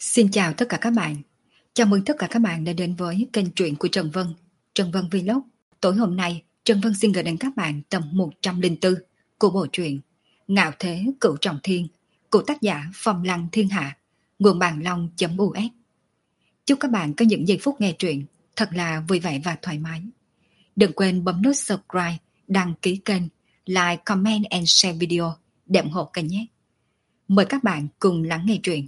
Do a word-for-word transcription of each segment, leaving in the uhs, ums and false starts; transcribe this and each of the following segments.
Xin chào tất cả các bạn. Chào mừng tất cả các bạn đã đến với kênh truyện của Trần Vân, Trần Vân Vlog. Tối hôm nay, Trần Vân xin gửi đến các bạn tập một trăm lẻ bốn của bộ truyện Ngạo Thế Cửu Trọng Thiên của tác giả Phong Lăng Thiên Hạ, nguồn bàn long.us. Chúc các bạn có những giây phút nghe truyện thật là vui vẻ và thoải mái. Đừng quên bấm nút subscribe, đăng ký kênh, like, comment and share video để ủng hộ kênh nhé. Mời các bạn cùng lắng nghe truyện.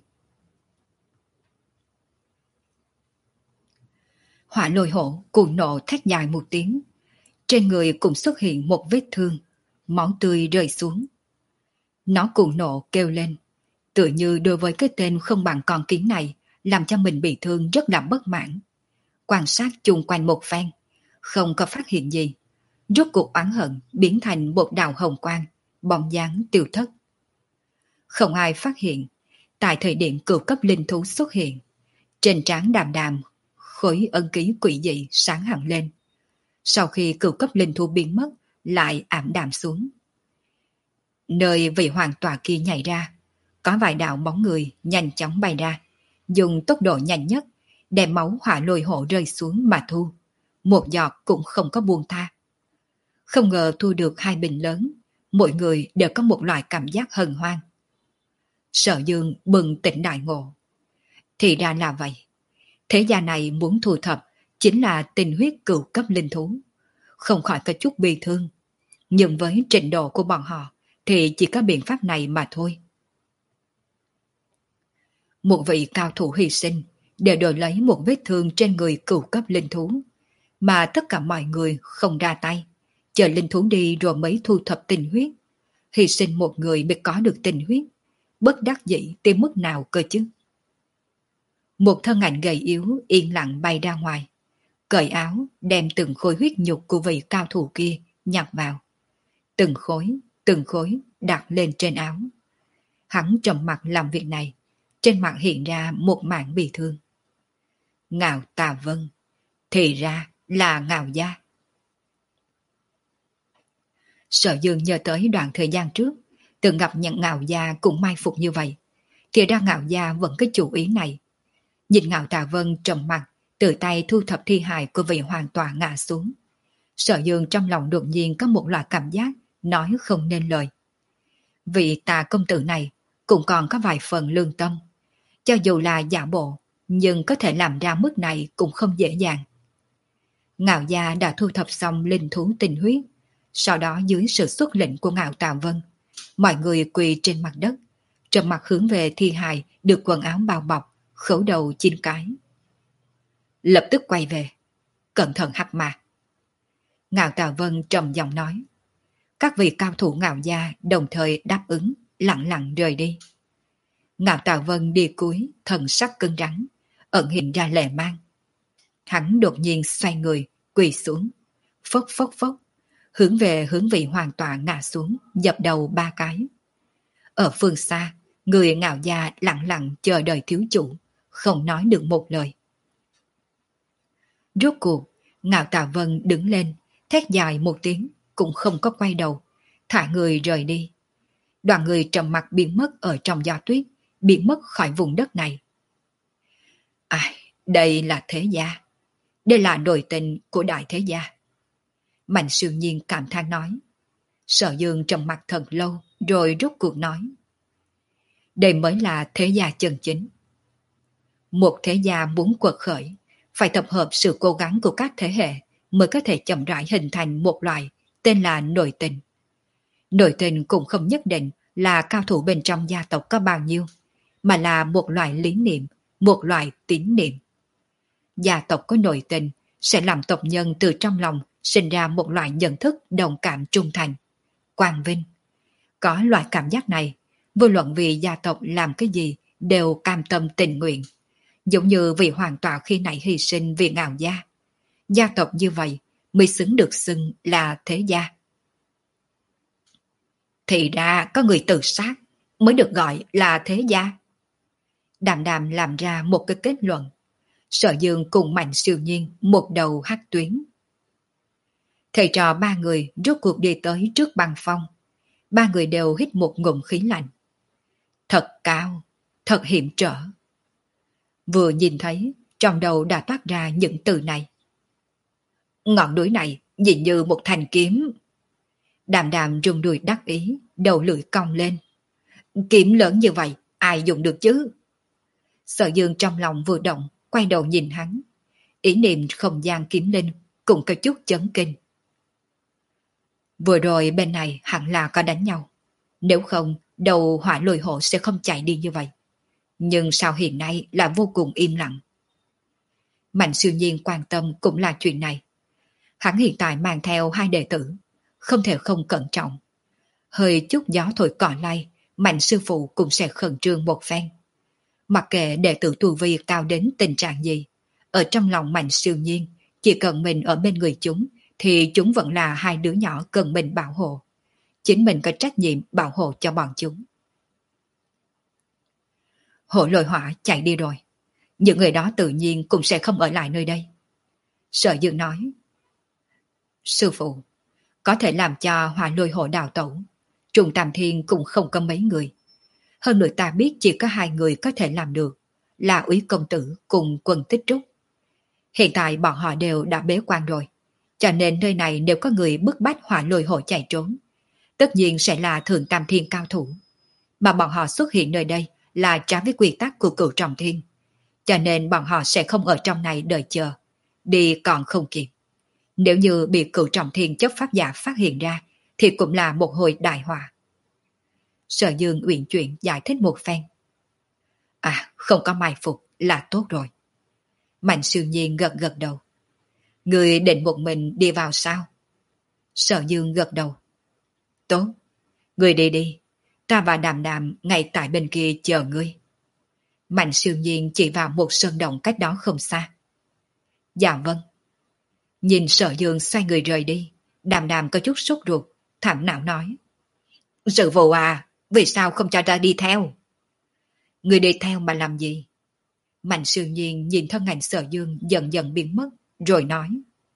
Hỏa lôi hổ cuồng nộ thét dài một tiếng. Trên người cũng xuất hiện một vết thương, máu tươi rơi xuống. Nó cuồng nộ kêu lên, tựa như đối với cái tên không bằng con kiến này, làm cho mình bị thương rất là bất mãn. Quan sát chung quanh một phen, không có phát hiện gì. Rốt cuộc oán hận biến thành một đạo hồng quang, bóng dáng tiêu thất. Không ai phát hiện, tại thời điểm cửu cấp linh thú xuất hiện, trên trán Đàm Đàm khối ân ký quỷ dị sáng hẳn lên. Sau khi cửu cấp linh thú biến mất, lại ảm đạm xuống. Nơi vị hoàng tòa kia nhảy ra, có vài đạo bóng người nhanh chóng bay ra, dùng tốc độ nhanh nhất, đem máu hỏa lôi hổ rơi xuống mà thu. Một giọt cũng không có buông tha. Không ngờ thu được hai bình lớn, mỗi người đều có một loại cảm giác hân hoan. Sở Dương bừng tỉnh đại ngộ. Thì ra là vậy. Thế gia này muốn thu thập chính là tình huyết cửu cấp linh thú. Không khỏi có chút bi thương. Nhưng với trình độ của bọn họ thì chỉ có biện pháp này mà thôi. Một vị cao thủ hy sinh để đổi lấy một vết thương trên người cửu cấp linh thú. Mà tất cả mọi người không ra tay. Chờ linh thú đi rồi mới thu thập tình huyết. Hy sinh một người mới có được tình huyết. Bất đắc dĩ tới mức nào cơ chứ? Một thân ảnh gầy yếu yên lặng bay ra ngoài, cởi áo đem từng khối huyết nhục của vị cao thủ kia nhặt vào. Từng khối, từng khối đặt lên trên áo. Hắn trầm mặt làm việc này, trên mặt hiện ra một mảng bị thương. Ngạo Tà Vân, thì ra là Ngạo gia. Sở Dương nhớ tới đoạn thời gian trước, từng gặp nhận Ngạo gia cũng mai phục như vậy. Thì ra Ngạo gia vẫn có chủ ý này. Nhìn Ngạo Tà Vân trầm mặt, tự tay thu thập thi hài của vị hoàng tọa ngã xuống. Sở Dương trong lòng đột nhiên có một loại cảm giác nói không nên lời. Vị Tà công tử này cũng còn có vài phần lương tâm. Cho dù là giả bộ, nhưng có thể làm ra mức này cũng không dễ dàng. Ngạo gia đã thu thập xong linh thú tinh huyết. Sau đó dưới sự xuất lệnh của Ngạo Tà Vân, mọi người quỳ trên mặt đất, trầm mặt hướng về thi hài được quần áo bao bọc, khấu đầu chín cái. Lập tức quay về, cẩn thận hắc mà. Ngạo Tà Vân trầm giọng nói. Các vị cao thủ Ngạo gia đồng thời đáp ứng, lặng lặng rời đi. Ngạo Tà Vân đi cuối, thần sắc cứng rắn, ẩn hiện ra lệ mang. Hắn đột nhiên xoay người, quỳ xuống, phốc phốc phốc, hướng về hướng vị hoàng tọa ngã xuống, dập đầu ba cái. Ở phương xa, người Ngạo gia lặng lặng chờ đợi thiếu chủ, không nói được một lời. Rốt cuộc, Ngạo Tà Vân đứng lên, thét dài một tiếng, cũng không có quay đầu, thả người rời đi. Đoàn người trầm mặc biến mất ở trong gió tuyết, biến mất khỏi vùng đất này. Ai, đây là thế gia. Đây là nội tình của đại thế gia. Mạnh Siêu Nhiên cảm thán nói. Sở Dương trầm mặc thật lâu, rồi rốt cuộc nói. Đây mới là thế gia chân chính. Một thế gia muốn quật khởi, phải tập hợp sự cố gắng của các thế hệ mới có thể chậm rãi hình thành một loại tên là nội tình. Nội tình cũng không nhất định là cao thủ bên trong gia tộc có bao nhiêu, mà là một loại lý niệm, một loại tín niệm. Gia tộc có nội tình sẽ làm tộc nhân từ trong lòng sinh ra một loại nhận thức đồng cảm trung thành, quang vinh. Có loại cảm giác này, vô luận vì gia tộc làm cái gì đều cam tâm tình nguyện. Giống như vị hoàng tọa khi nãy hy sinh vì Ngạo gia. Gia tộc như vậy mới xứng được xưng là thế gia. Thì ra có người tự sát mới được gọi là thế gia. Đàm Đàm làm ra một cái kết luận. Sở Dương cùng Mạnh Siêu Nhiên một đầu hắc tuyến. Thầy trò ba người rốt cuộc đi tới trước băng phong. Ba người đều hít một ngụm khí lạnh. Thật cao, thật hiểm trở. Vừa nhìn thấy, trong đầu đã toát ra những từ này. Ngọn núi này nhìn như một thanh kiếm. Đàm đàm rung đùi đắc ý, đầu lưỡi cong lên. Kiếm lớn như vậy, ai dùng được chứ? Sở Dương trong lòng vừa động, quay đầu nhìn hắn. Ý niệm không gian kiếm linh cũng có chút chấn kinh. Vừa rồi bên này hẳn là có đánh nhau. Nếu không, đầu hỏa lôi hộ sẽ không chạy đi như vậy. Nhưng sao hiện nay là vô cùng im lặng? Mạnh siêu nhiên quan tâm cũng là chuyện này. Hắn hiện tại mang theo hai đệ tử, không thể không cẩn trọng. Hơi chút gió thổi cỏ lay, Mạnh sư phụ cũng sẽ khẩn trương một phen. Mặc kệ đệ tử tu vi cao đến tình trạng gì, ở trong lòng Mạnh siêu nhiên, chỉ cần mình ở bên người chúng, thì chúng vẫn là hai đứa nhỏ cần mình bảo hộ. Chính mình có trách nhiệm bảo hộ cho bọn chúng. Hộ lôi hỏa chạy đi rồi. Những người đó tự nhiên cũng sẽ không ở lại nơi đây. Sở Dương nói. Sư phụ, có thể làm cho hỏa lôi hộ đào tẩu. Trùng Tam Thiên cũng không có mấy người. Hơn nữa ta biết chỉ có hai người có thể làm được, là Úy Công Tử cùng Quân Tích Trúc. Hiện tại bọn họ đều đã bế quan rồi, cho nên nơi này nếu có người bức bách hỏa lôi hộ chạy trốn, tất nhiên sẽ là Thượng Tam Thiên cao thủ. Mà bọn họ xuất hiện nơi đây là trái với quy tắc của Cửu Trọng Thiên, cho nên bọn họ sẽ không ở trong này đợi chờ, đi còn không kịp. Nếu như bị Cửu Trọng Thiên chấp pháp giả phát hiện ra, thì cũng là một hồi đại họa. Sở Dương uyển chuyển giải thích một phen. À, không có mai phục là tốt rồi. Mạnh siêu nhiên gật gật đầu. Người định một mình đi vào sao? Sở Dương gật đầu. Tốt, người đi đi. Ta và Đàm Đàm ngay tại bên kia chờ ngươi. Mạnh siêu nhiên chỉ vào một sơn động cách đó không xa. Dạ vâng. Nhìn Sở Dương xoay người rời đi, Đàm Đàm có chút sốt ruột, thảm não nói. Sư phụ à, vì sao không cho ta đi theo? Người đi theo mà làm gì? Mạnh siêu nhiên nhìn thân ảnh Sở Dương dần dần biến mất, rồi nói.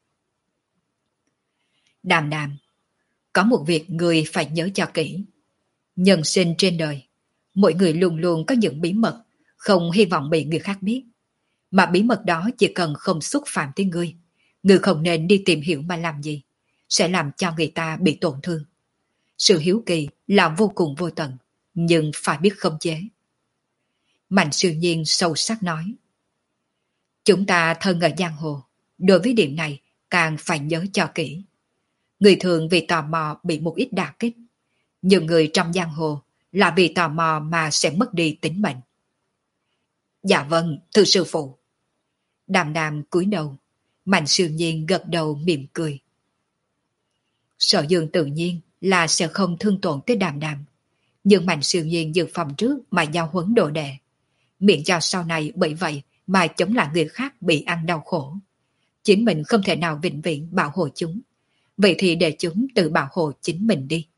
Đàm Đàm, có một việc người phải nhớ cho kỹ. Nhân sinh trên đời, mỗi người luôn luôn có những bí mật, không hy vọng bị người khác biết. Mà bí mật đó chỉ cần không xúc phạm tới ngươi, ngươi không nên đi tìm hiểu mà làm gì, sẽ làm cho người ta bị tổn thương. Sự hiếu kỳ là vô cùng vô tận, nhưng phải biết khống chế. Mạnh siêu nhiên sâu sắc nói. Chúng ta thân ở giang hồ, đối với điểm này càng phải nhớ cho kỹ. Người thường vì tò mò bị một ít đả kích, nhưng người trong giang hồ là vì tò mò mà sẽ mất đi tính mệnh. Dạ vâng, thưa sư phụ. Đàm Đàm cúi đầu, Mạnh siêu nhiên gật đầu mỉm cười. Sở Dương tự nhiên là sẽ không thương tổn tới Đàm Đàm, nhưng Mạnh siêu nhiên dự phòng trước mà giao huấn đồ đệ, miệng cho sau này bởi vậy mà chống lại người khác bị ăn đau khổ. Chính mình không thể nào vĩnh viễn bảo hộ chúng, vậy thì để chúng tự bảo hộ chính mình đi.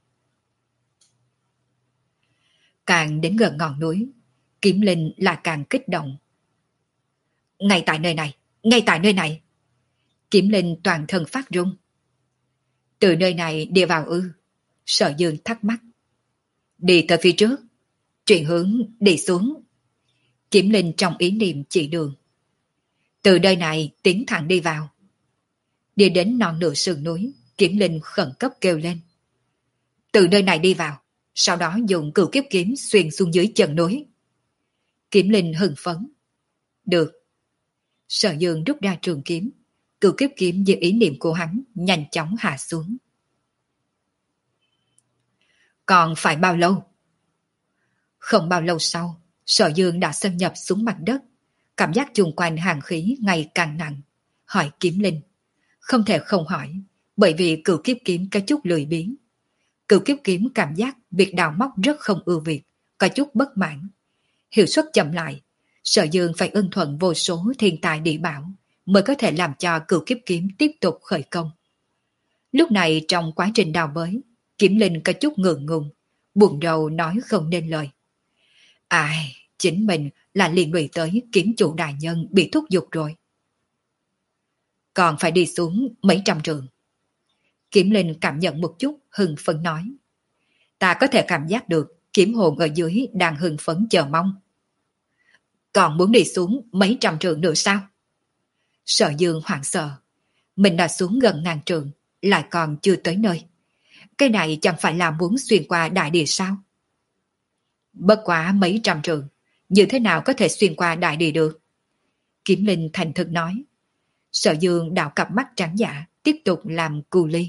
Càng đến gần ngọn núi, Kiếm Linh lại càng kích động. Ngay tại nơi này, ngay tại nơi này. Kiếm Linh toàn thân phát run. Từ nơi này đi vào ư? Sở Dương thắc mắc. Đi tới phía trước, chuyển hướng đi xuống. Kiếm Linh trong ý niệm chỉ đường. Từ nơi này tiến thẳng đi vào. Đi đến non nửa sườn núi, Kiếm Linh khẩn cấp kêu lên. Từ nơi này đi vào, sau đó dùng cửu kiếp kiếm xuyên xuống dưới chân núi. Kiếm Linh hưng phấn. Được. Sở Dương rút ra trường kiếm, cửu kiếp kiếm dưới ý niệm của hắn nhanh chóng hạ xuống. Còn phải bao lâu? Không bao lâu sau, Sở Dương đã xâm nhập xuống mặt đất, cảm giác chung quanh hàn khí ngày càng nặng, hỏi Kiếm Linh. Không thể không hỏi, bởi vì cửu kiếp kiếm có chút lười biếng. Cửu kiếp kiếm cảm giác việc đào móc rất không ưa việc, có chút bất mãn. Hiệu suất chậm lại, Sở Dương phải ưng thuận vô số thiên tài địa bảo mới có thể làm cho cửu kiếp kiếm tiếp tục khởi công. Lúc này trong quá trình đào bới, Kiếm Linh có chút ngượng ngùng, buồn rầu nói không nên lời. Ai, chính mình là liên lụy tới kiếm chủ đại nhân bị thúc giục rồi. Còn phải đi xuống mấy trăm trường. Kiếm Linh cảm nhận một chút hưng phấn nói. Ta có thể cảm giác được kiếm hồn ở dưới đang hưng phấn chờ mong. Còn muốn đi xuống mấy trăm trượng nữa sao? Sở Dương hoảng sợ. Mình đã xuống gần ngàn trượng, lại còn chưa tới nơi. Cái này chẳng phải là muốn xuyên qua đại địa sao? Bất quá mấy trăm trượng, như thế nào có thể xuyên qua đại địa được? Kiếm Linh thành thực nói. Sở Dương đảo cặp mắt trắng dạ, tiếp tục làm cù ly.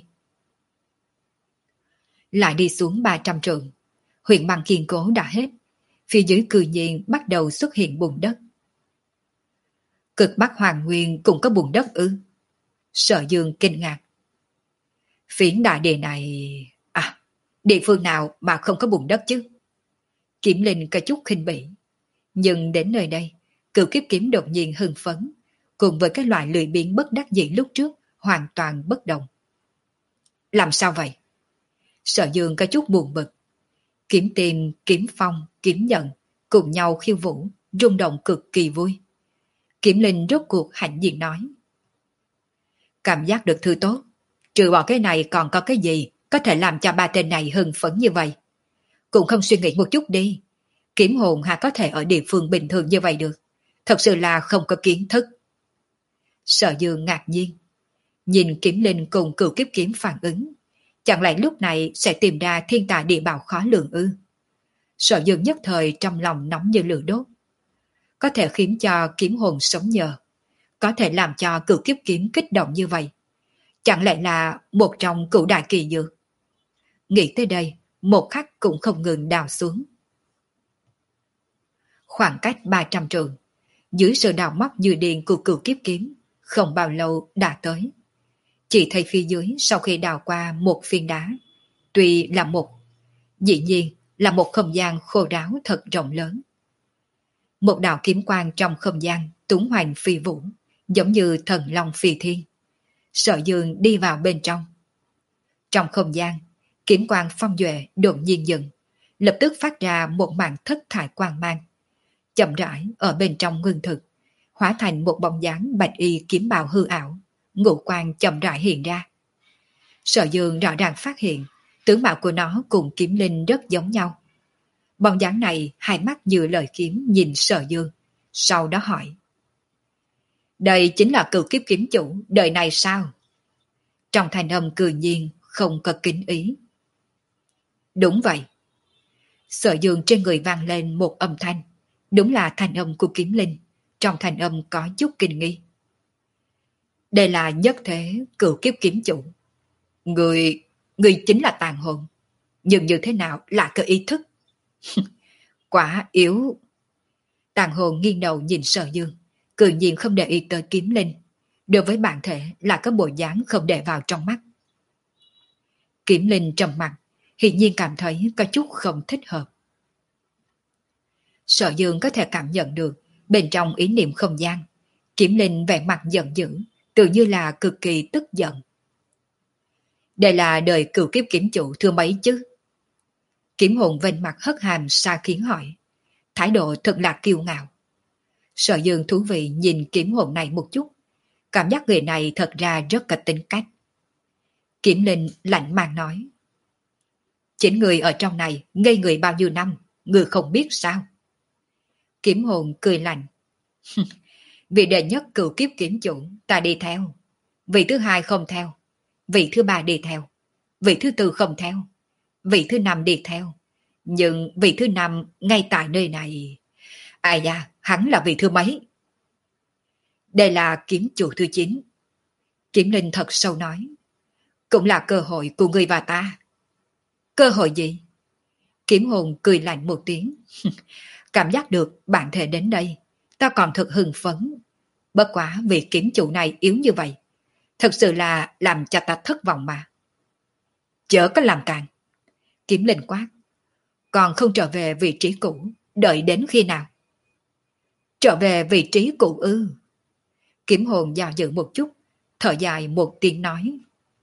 Lại đi xuống ba trăm trượng, huyện băng kiên cố đã hết. Phía dưới cư nhiên bắt đầu xuất hiện bùn đất. Cực Bắc Hoàng Nguyên cũng có bùn đất ư? Sở Dương kinh ngạc. Phiến đại địa này... À, địa phương nào mà không có bùn đất chứ? Kiếm Linh có chút khinh bỉ. Nhưng đến nơi đây, Cửu Kiếp Kiếm đột nhiên hưng phấn, cùng với cái loại lười biếng bất đắc dĩ lúc trước, hoàn toàn bất đồng. Làm sao vậy? Sở Dương có chút buồn bực. Kiếm Tìm, Kiếm Phong, Kiếm Nhận cùng nhau khiêu vũ, rung động cực kỳ vui. Kiếm Linh rốt cuộc hãnh diện nói. Cảm giác được thứ tốt, trừ bỏ cái này còn có cái gì có thể làm cho ba tên này hưng phấn như vậy? Cũng không suy nghĩ một chút đi. Kiếm hồn hà có thể ở địa phương bình thường như vậy được. Thật sự là không có kiến thức. Sở Dương ngạc nhiên. Nhìn Kiếm Linh cùng Cửu Kiếp Kiếm phản ứng. Chẳng lẽ lúc này sẽ tìm ra thiên tài địa bảo khó lường ư? Sở Dương nhất thời trong lòng nóng như lửa đốt. Có thể khiến cho kiếm hồn sống nhờ. Có thể làm cho Cửu Kiếp Kiếm kích động như vậy. Chẳng lẽ là một trong cửu đại kỳ dược? Nghĩ tới đây, một khắc cũng không ngừng đào xuống. Khoảng cách ba trăm trượng, dưới sự đào móc như điên của Cửu Kiếp Kiếm, không bao lâu đã tới. Chỉ thấy phía dưới sau khi đào qua một phiến đá, tuy là một, dĩ nhiên là một không gian khô ráo thật rộng lớn. Một đạo kiếm quang trong không gian tuấn hoành phi vũ, giống như thần long phi thiên. Sở Dương đi vào bên trong. Trong không gian, kiếm quang phong duệ đột nhiên dừng, lập tức phát ra một màn thất thải quang mang. Chậm rãi ở bên trong ngưng thực, hóa thành một bóng dáng bạch y kiếm bào hư ảo, ngũ quang chậm rãi hiện ra. Sở Dương rõ ràng phát hiện, tướng mạo của nó cùng Kiếm Linh rất giống nhau. Bóng dáng này hai mắt như lời kiếm nhìn Sở Dương, sau đó hỏi. Đây chính là Cửu Kiếp Kiếm chủ đời này sao? Trong thanh âm cười nhiên, không có kính ý. Đúng vậy. Sở Dương trên người vang lên một âm thanh, đúng là thanh âm của Kiếm Linh, trong thanh âm có chút kinh nghi. Đây là nhất thế Cửu Kiếp Kiếm chủ. Người, người chính là tàn hồn, nhưng như thế nào lại có ý thức? Quả yếu. Tàn hồn nghiêng đầu nhìn Sở Dương, cười nhiên không để ý tới Kiếm Linh. Đối với bản thể là có bộ dáng không để vào trong mắt. Kiếm Linh trầm mặt, hiển nhiên cảm thấy có chút không thích hợp. Sở Dương có thể cảm nhận được bên trong ý niệm không gian, Kiếm Linh vẻ mặt giận dữ, tự như là cực kỳ tức giận. Đây là đời Cửu Kiếp Kiếm chủ thưa mấy chứ? Kiếm hồn vênh mặt hất hàm xa khiến hỏi, thái độ thật là kiêu ngạo. Sở Dương thú vị nhìn kiếm hồn này một chút, cảm giác người này thật ra rất có tính cách. Kiếm Linh lạnh màng nói, chính người ở trong này ngây người bao nhiêu năm, người không biết sao? Kiếm hồn cười lạnh, vị đệ nhất Cửu Kiếp Kiếm chủ ta đi theo, vị thứ hai không theo, vị thứ ba đi theo, vị thứ tư không theo, vị thứ năm đi theo, nhưng vị thứ năm ngay tại nơi này. Ai da, hắn là vị thứ mấy? Đây là kiếm chủ thứ chín. Kiếm Linh thật sâu nói, cũng là cơ hội của người và ta. Cơ hội gì? Kiếm hồn cười lạnh một tiếng. Cảm giác được bạn thể đến đây, ta còn thật hưng phấn. Bất quá vì kiếm chủ này yếu như vậy, thật sự là làm cho ta thất vọng mà. Chớ có làm càng. Kiếm Linh quát, còn không trở về vị trí cũ, đợi đến khi nào? Trở về vị trí cũ ư? Kiếm hồn do dự một chút, thở dài một tiếng nói.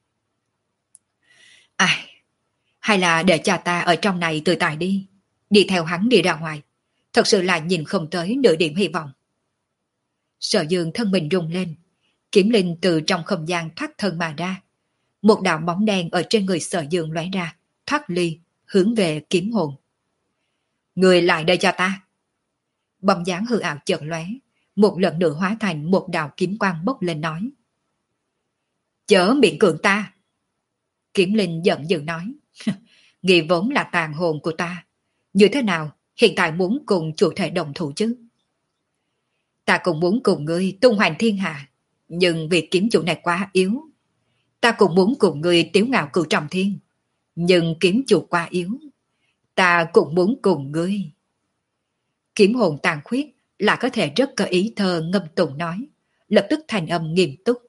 Ai, hay là để cha ta ở trong này tự tại đi, đi theo hắn đi ra ngoài, thật sự là nhìn không tới nửa điểm hy vọng. Sở Dương thân mình rung lên, Kiếm Linh từ trong không gian thoát thân mà ra. Một đạo bóng đen ở trên người Sở Dương lóe ra, thoát ly, hướng về kiếm hồn. Người lại đây cho ta. Bóng dáng hư ảo chợt lóe, một lần nữa hóa thành một đạo kiếm quang bốc lên nói. Chớ miệng cưỡng ta. Kiếm linh giận dữ nói. Nghi vốn là tàn hồn của ta. Như thế nào, hiện tại muốn cùng chủ thể đồng thủ chứ? Ta cũng muốn cùng ngươi tung hoành thiên hạ, nhưng vì kiếm chủ này quá yếu. Ta cũng muốn cùng ngươi tiếu ngạo cửu trọng thiên, nhưng kiếm chủ quá yếu. Ta cũng muốn cùng ngươi. Kiếm hồn tàn khuyết là có thể rất có ý thơ ngâm tụng nói, lập tức thành âm nghiêm túc.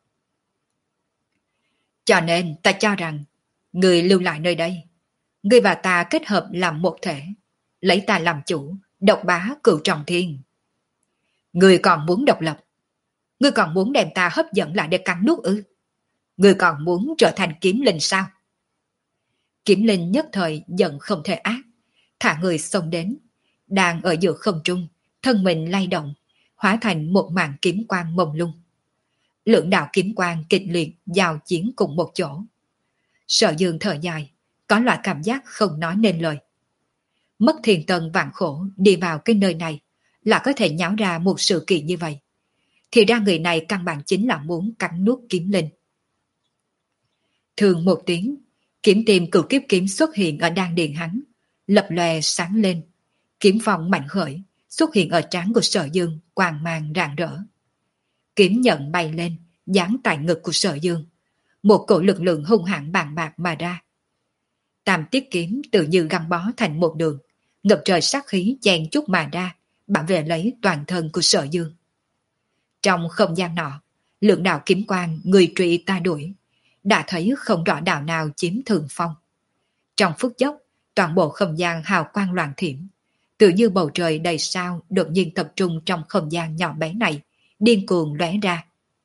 Cho nên ta cho rằng, ngươi lưu lại nơi đây. Ngươi và ta kết hợp làm một thể, lấy ta làm chủ, độc bá cửu trọng thiên. Ngươi còn muốn độc lập? Ngươi còn muốn đem ta hấp dẫn lại để cắn nuốt ư? Ngươi còn muốn trở thành kiếm linh sao? Kiếm linh nhất thời giận không thể ác, thả người xông đến, đang ở giữa không trung, thân mình lay động, hóa thành một màn kiếm quang mông lung. Lưỡng đạo kiếm quang kịch liệt giao chiến cùng một chỗ. Sở Dương thở dài, có loại cảm giác không nói nên lời. Mất thiền tân vạn khổ đi vào cái nơi này là có thể nháo ra một sự kiện như vậy. Thì ra người này căn bản chính là muốn cắn nuốt kiếm linh. Thường một tiếng, kiếm tìm cửu kiếp kiếm xuất hiện ở đan điền hắn, lập lòe sáng lên. Kiếm phong mạnh khởi, xuất hiện ở trán của Sở Dương, quang mang rạng rỡ. Kiếm nhận bay lên, dán tại ngực của Sở Dương. Một cổ lực lượng hung hãn bàn bạc mà ra. Tam tiết kiếm tự như găng bó thành một đường, ngập trời sát khí chen chúc mà ra, bảo vệ lấy toàn thân của Sở Dương. Trong không gian nọ, lượng đạo kiếm quang người truy ta đuổi, đã thấy không rõ đạo nào chiếm thượng phong. Trong phút chốc, toàn bộ không gian hào quang loạn thiểm, tự như bầu trời đầy sao đột nhiên tập trung trong không gian nhỏ bé này, điên cuồng lóe ra.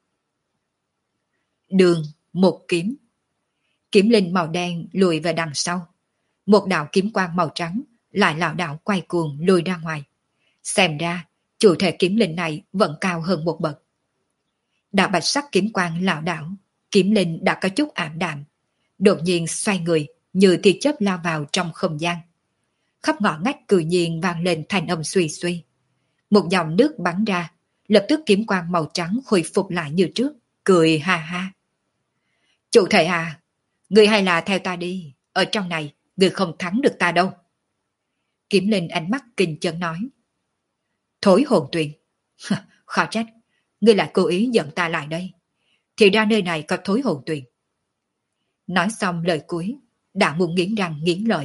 Đường, một kiếm. Kiếm linh màu đen lùi về đằng sau. Một đạo kiếm quang màu trắng lại lảo đảo quay cuồng lùi ra ngoài. Xem ra, chủ thể kiếm linh này vẫn cao hơn một bậc. Đạo bạch sắc kiếm quang lảo đảo, kiếm linh đã có chút ảm đạm. Đột nhiên xoay người, như tia chớp lao vào trong không gian. Khắp ngõ ngách cự nhiên vang lên thành âm suy suy. Một dòng nước bắn ra, lập tức kiếm quang màu trắng khôi phục lại như trước, cười ha ha. Chủ thể à, người hay là theo ta đi, ở trong này, người không thắng được ta đâu. Kiếm linh ánh mắt kinh chấn nói. Thối hồn tuyền, khó trách, ngươi lại cố ý dẫn ta lại đây. Thì ra nơi này có thối hồn tuyền. Nói xong lời cuối, đã muốn nghiến răng nghiến lợi.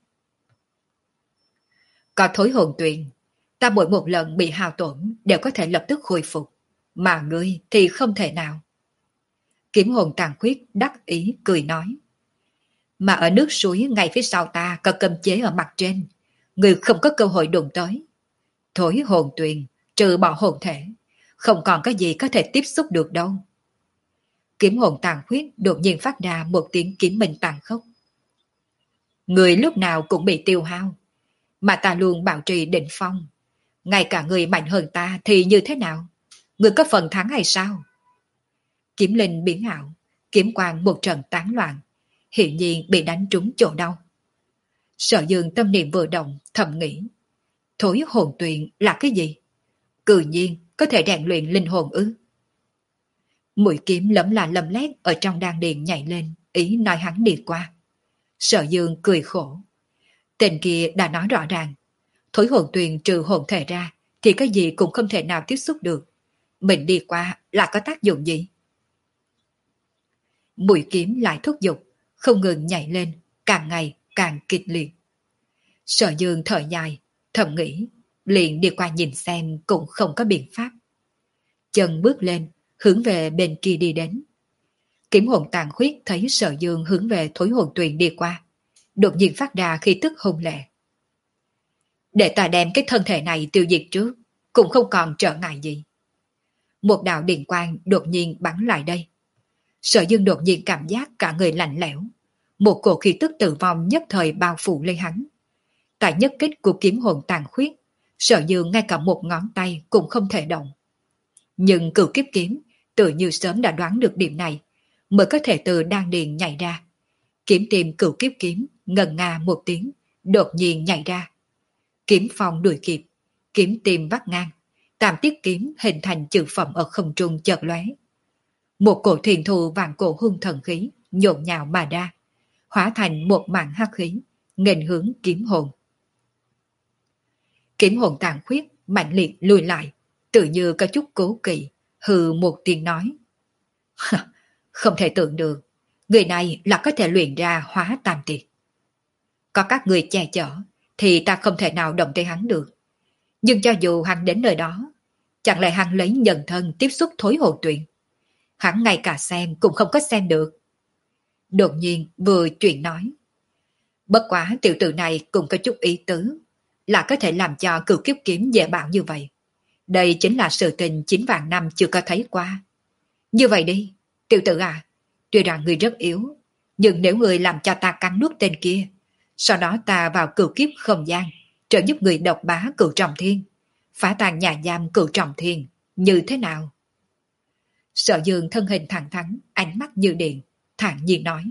Có thối hồn tuyền, ta mỗi một lần bị hao tổn đều có thể lập tức khôi phục, mà ngươi thì không thể nào. Kiếm hồn tàn khuyết đắc ý cười nói. Mà ở nước suối ngay phía sau ta có cấm chế ở mặt trên, ngươi không có cơ hội đụng tới. Thối hồn tuyền, trừ bỏ hồn thể, không còn có gì có thể tiếp xúc được đâu. Kiếm hồn tàn khuyết đột nhiên phát ra một tiếng kiếm minh tàn khốc. Người lúc nào cũng bị tiêu hao, mà ta luôn bảo trì đỉnh phong. Ngay cả người mạnh hơn ta thì như thế nào? Người có phần thắng hay sao? Kiếm linh biến ảo, kiếm quang một trận tán loạn, hiển nhiên bị đánh trúng chỗ đau. Sở Dương tâm niệm vừa động, thầm nghĩ. Thối hồn tuyền là cái gì? Cự nhiên có thể rèn luyện linh hồn ư? Mũi kiếm lấm là lầm lét ở trong đan điền nhảy lên, ý nói hắn đi qua. Sở Dương cười khổ. Tên kia đã nói rõ ràng, thối hồn tuyền trừ hồn thể ra thì cái gì cũng không thể nào tiếp xúc được. Mình đi qua là có tác dụng gì? Mũi kiếm lại thúc giục, không ngừng nhảy lên, càng ngày càng kịch liệt. Sở Dương thở dài, thầm nghĩ, liền đi qua nhìn xem cũng không có biện pháp. Chân bước lên, hướng về bên kia đi đến. Kiếm hồn tàn khuyết thấy Sở Dương hướng về thối hồn tuyền đi qua, đột nhiên phát ra khí tức hung lệ. Để ta đem cái thân thể này tiêu diệt trước, cũng không còn trở ngại gì. Một đạo điện quang đột nhiên bắn lại đây. Sở Dương đột nhiên cảm giác cả người lạnh lẽo, một cổ khí tức tử vong nhất thời bao phủ lên hắn. Tại nhất kích của kiếm hồn tàn khuyết, Sở Dương ngay cả một ngón tay cũng không thể động. Nhưng cửu kiếp kiếm tự như sớm đã đoán được điểm này, mới có thể từ đan điền nhảy ra. Kiếm tìm cửu kiếp kiếm ngần nga một tiếng, đột nhiên nhảy ra. Kiếm phong đuổi kịp, kiếm tìm vắt ngang, tam tiết kiếm hình thành chữ phẩm ở không trung chợt lóe. Một cổ thiền thù vạn cổ hung thần khí nhộn nhạo mà ra, hóa thành một mảng hắc khí, nghênh hướng kiếm hồn. Kiếm hồn tàn khuyết, mạnh liệt lùi lại, tự như có chút cố kỵ, hừ một tiếng nói. Không thể tưởng được, người này là có thể luyện ra hóa tam tiệt. Có các người che chở, thì ta không thể nào động tới hắn được. Nhưng cho dù hắn đến nơi đó, chẳng lẽ hắn lấy nhân thân tiếp xúc thối hồn tuyển. Hắn ngay cả xem cũng không có xem được. Đột nhiên vừa chuyện nói. Bất quá tiểu tử này cũng có chút ý tứ, là có thể làm cho cửu kiếp kiếm dễ bảo như vậy. Đây chính là sự tình chín vạn năm chưa có thấy qua. Như vậy đi, tiểu tử à, tuy rằng người rất yếu, nhưng nếu người làm cho ta cắn nuốt tên kia, sau đó ta vào cửu kiếp không gian, trợ giúp người độc bá cửu trọng thiên, phá tan nhà giam cửu trọng thiên, như thế nào? Sở Dương thân hình thẳng thắn, ánh mắt như điện, thản nhiên nói.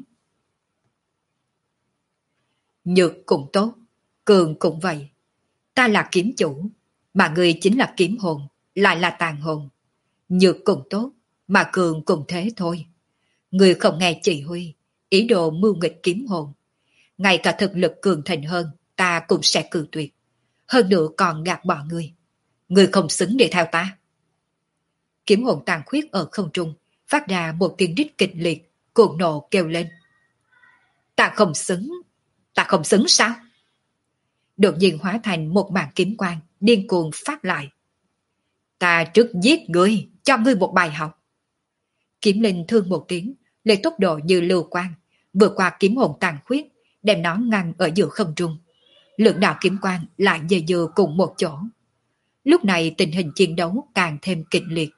Nhược cũng tốt, cường cũng vậy. Ta là kiếm chủ, mà người chính là kiếm hồn, lại là tàn hồn. Nhược cũng tốt, mà cường cũng thế thôi. Người không nghe chỉ huy, ý đồ mưu nghịch kiếm hồn. Ngay cả thực lực cường thịnh hơn, ta cũng sẽ cự tuyệt. Hơn nữa còn gạt bỏ người. Người không xứng để theo ta. Kiếm hồn tàn khuyết ở không trung, phát ra một tiếng rít kịch liệt, cuồng nộ kêu lên. Ta không xứng, ta không xứng sao? Đột nhiên hóa thành một màn kiếm quang, điên cuồng phát lại. Ta trước giết ngươi, cho ngươi một bài học. Kiếm linh thương một tiếng, lấy tốc độ như lưu quang, vượt qua kiếm hồn tàn khuyết, đem nó ngăn ở giữa không trung. Lượng đạo kiếm quang lại dày dừa cùng một chỗ. Lúc này tình hình chiến đấu càng thêm kịch liệt.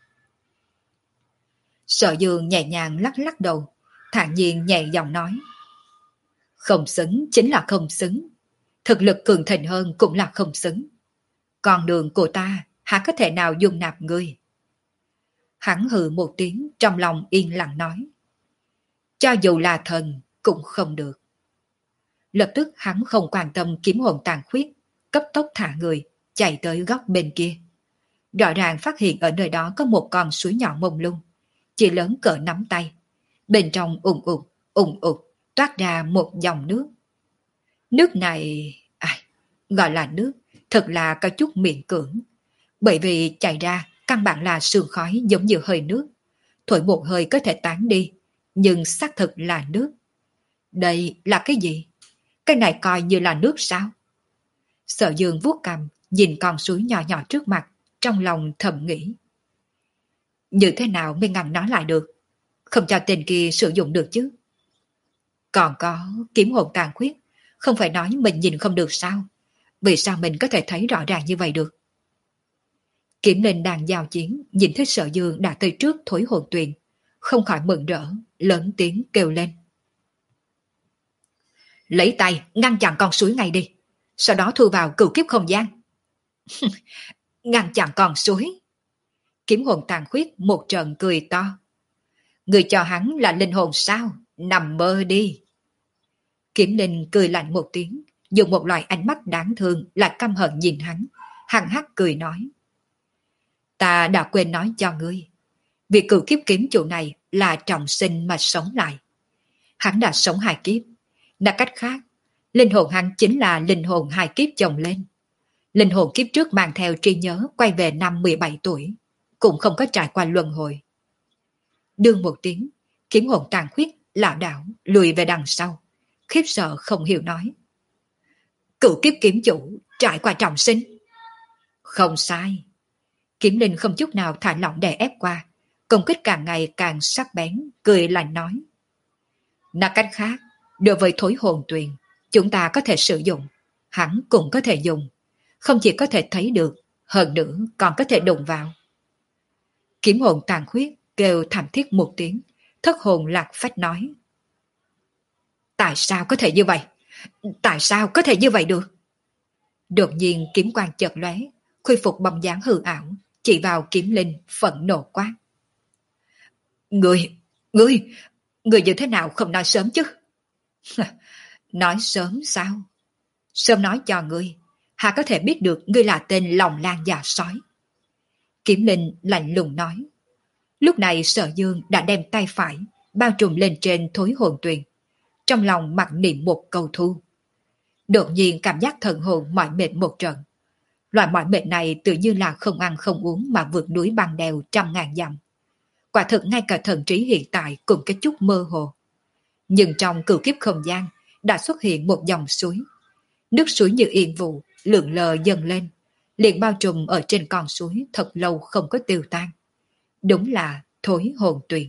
Sở Dương nhẹ nhàng lắc lắc đầu, thản nhiên nhẹ giọng nói. Không xứng chính là không xứng. Thực lực cường thịnh hơn cũng là không xứng. Con đường của ta há có thể nào dung nạp ngươi? Hắn hừ một tiếng, trong lòng yên lặng nói. Cho dù là thần cũng không được. Lập tức hắn không quan tâm kiếm hồn tàn khuyết, cấp tốc thả người, chạy tới góc bên kia. Rõ ràng phát hiện ở nơi đó có một con suối nhỏ mông lung, chỉ lớn cỡ nắm tay. Bên trong ùn ụt, ùn ụt, toát ra một dòng nước. Nước này, à, gọi là nước, thật là có chút miễn cưỡng. Bởi vì chạy ra, căn bản là sương khói giống như hơi nước. Thổi một hơi có thể tán đi, nhưng xác thực là nước. Đây là cái gì? Cái này coi như là nước sao? Sở Dương vuốt cằm, nhìn con suối nhỏ nhỏ trước mặt, trong lòng thầm nghĩ. Như thế nào mới ngăn nó lại được? Không cho tên kia sử dụng được chứ? Còn có kiếm hồn tàn khuyết, không phải nói mình nhìn không được sao? Vì sao mình có thể thấy rõ ràng như vậy được? Kiếm linh đang giao chiến, nhìn thấy Sở Dương đã tới trước thối hồn tuyền, không khỏi mừng rỡ, lớn tiếng kêu lên. Lấy tay ngăn chặn con suối ngay đi, sau đó thu vào cửu kiếp không gian. Ngăn chặn con suối? Kiếm hồn tàn khuyết một trận cười to. Người cho hắn là linh hồn sao? Nằm mơ đi. Kiếm linh cười lạnh một tiếng, dùng một loại ánh mắt đáng thương lại căm hận nhìn hắn, hằng hắc cười nói. Ta đã quên nói cho ngươi, việc cửu kiếp kiếm chủ này là trọng sinh mà sống lại. Hắn đã sống hai kiếp, nói cách khác, linh hồn hắn chính là linh hồn hai kiếp chồng lên. Linh hồn kiếp trước mang theo trí nhớ quay về năm mười bảy tuổi, cũng không có trải qua luân hồi. Đương một tiếng, kiếm hồn tàn khuyết lảo đảo lùi về đằng sau, khiếp sợ không hiểu nói. Cửu kiếp kiếm chủ trải qua trọng sinh. Không sai. Kiếm linh không chút nào thả lỏng đè ép qua, công kích càng ngày càng sắc bén, cười lạnh nói. Nói cách khác, đối với thối hồn tuyền, chúng ta có thể sử dụng, hắn cũng có thể dùng, không chỉ có thể thấy được, hơn nữa còn có thể đụng vào. Kiếm hồn tàn khuyết kêu thảm thiết một tiếng, thất hồn lạc phách nói. Tại sao có thể như vậy? Tại sao có thể như vậy được? Đột nhiên kiếm quang chợt lóe, khôi phục bóng dáng hư ảo, chỉ vào kiếm linh phẫn nộ quát. Ngươi, ngươi, ngươi như thế nào không nói sớm chứ? Nói sớm sao? Sớm nói cho ngươi, Hà có thể biết được ngươi là tên lòng lan già sói. Kiếm Linh lạnh lùng nói. Lúc này Sở Dương đã đem tay phải bao trùm lên trên thối hồn tuyền, trong lòng mặc niệm một câu thu. Đột nhiên cảm giác thần hồn mỏi mệt một trận. Loại mỏi mệt này tự như là không ăn không uống mà vượt núi băng đèo trăm ngàn dặm. Quả thực ngay cả thần trí hiện tại cũng có chút mơ hồ. Nhưng trong cửu kiếp không gian đã xuất hiện một dòng suối. Nước suối như yên vụ, lượn lờ dần lên, liền bao trùm ở trên con suối thật lâu không có tiêu tan. Đúng là thối hồn tuyền.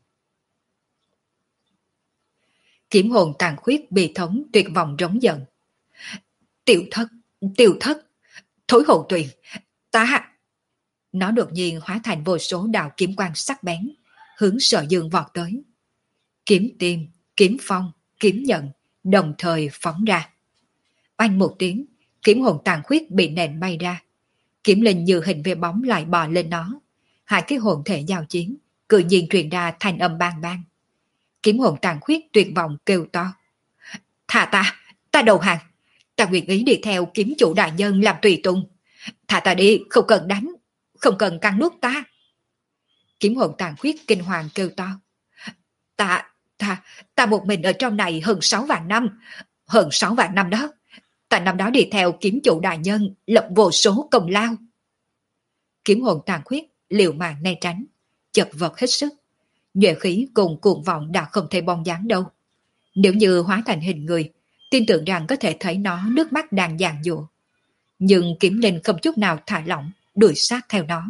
Kiếm hồn tàn khuyết bị thống tuyệt vọng rống giận. Tiểu thất, tiểu thất, thối hồn tuyền, ta... Nó đột nhiên hóa thành vô số đạo kiếm quang sắc bén, hướng Sở Dương vọt tới. Kiếm tim, kiếm phong, kiếm nhận, đồng thời phóng ra. Oanh một tiếng, kiếm hồn tàn khuyết bị nện bay ra. Kiếm linh như hình về bóng lại bò lên nó. Hai cái hồn thể giao chiến, tự nhiên truyền ra thanh âm bang bang. Kiếm hồn tàn khuyết tuyệt vọng kêu to. Thả ta, ta đầu hàng. Ta nguyện ý đi theo kiếm chủ đại nhân làm tùy tùng. Thả ta đi, không cần đánh, không cần cắn nuốt ta. Kiếm hồn tàn khuyết kinh hoàng kêu to. Ta, ta, ta một mình ở trong này hơn sáu vạn năm. Hơn sáu vạn năm đó. Ta năm đó đi theo kiếm chủ đại nhân, lập vô số công lao. Kiếm hồn tàn khuyết liều mạng né tránh, chật vật hết sức. Nhuệ khí cùng cuồng vọng đã không thể bong dáng đâu. Nếu như hóa thành hình người, tin tưởng rằng có thể thấy nó nước mắt đang giàn giụa. Nhưng kiếm linh không chút nào thả lỏng, đuổi sát theo nó.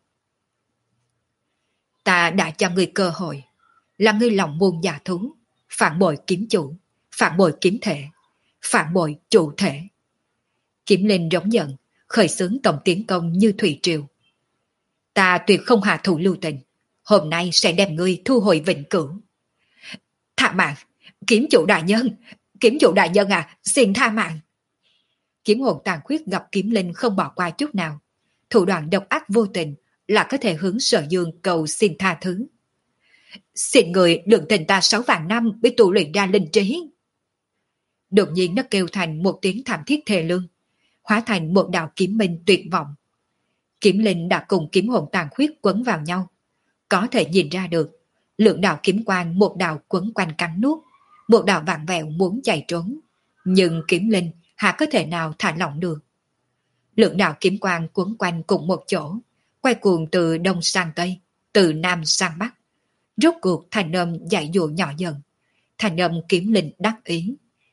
Ta đã cho ngươi cơ hội, là ngươi lòng muôn dạ thú, phản bội kiếm chủ, phản bội kiếm thể, phản bội chủ thể. Kiếm linh rống giận, khởi xướng tổng tiến công như thủy triều. Ta tuyệt không hạ thủ lưu tình, hôm nay sẽ đem ngươi thu hồi vĩnh cửu. Tha mạng, kiếm chủ đại nhân, kiếm chủ đại nhân à, xin tha mạng. Kiếm hồn tàn khuyết gặp kiếm linh không bỏ qua chút nào. Thủ đoạn độc ác vô tình là có thể hướng Sở Dương cầu xin tha thứ. Xin người đừng tình ta sáu vạn năm bị tụ luyện ra linh trí. Đột nhiên nó kêu thành một tiếng thảm thiết thề lương, hóa thành một đạo kiếm minh tuyệt vọng. Kiếm linh đã cùng kiếm hồn tàn khuyết quấn vào nhau. Có thể nhìn ra được, lượng đạo kiếm quang một đạo quấn quanh cắn nuốt, một đạo vạn vẹo muốn chạy trốn. Nhưng kiếm linh há có thể nào thả lỏng được. Lượng đạo kiếm quang quấn quanh cùng một chỗ, quay cuồng từ đông sang tây, từ nam sang bắc. Rốt cuộc thành âm dạy dỗ nhỏ dần, thành âm kiếm linh đắc ý.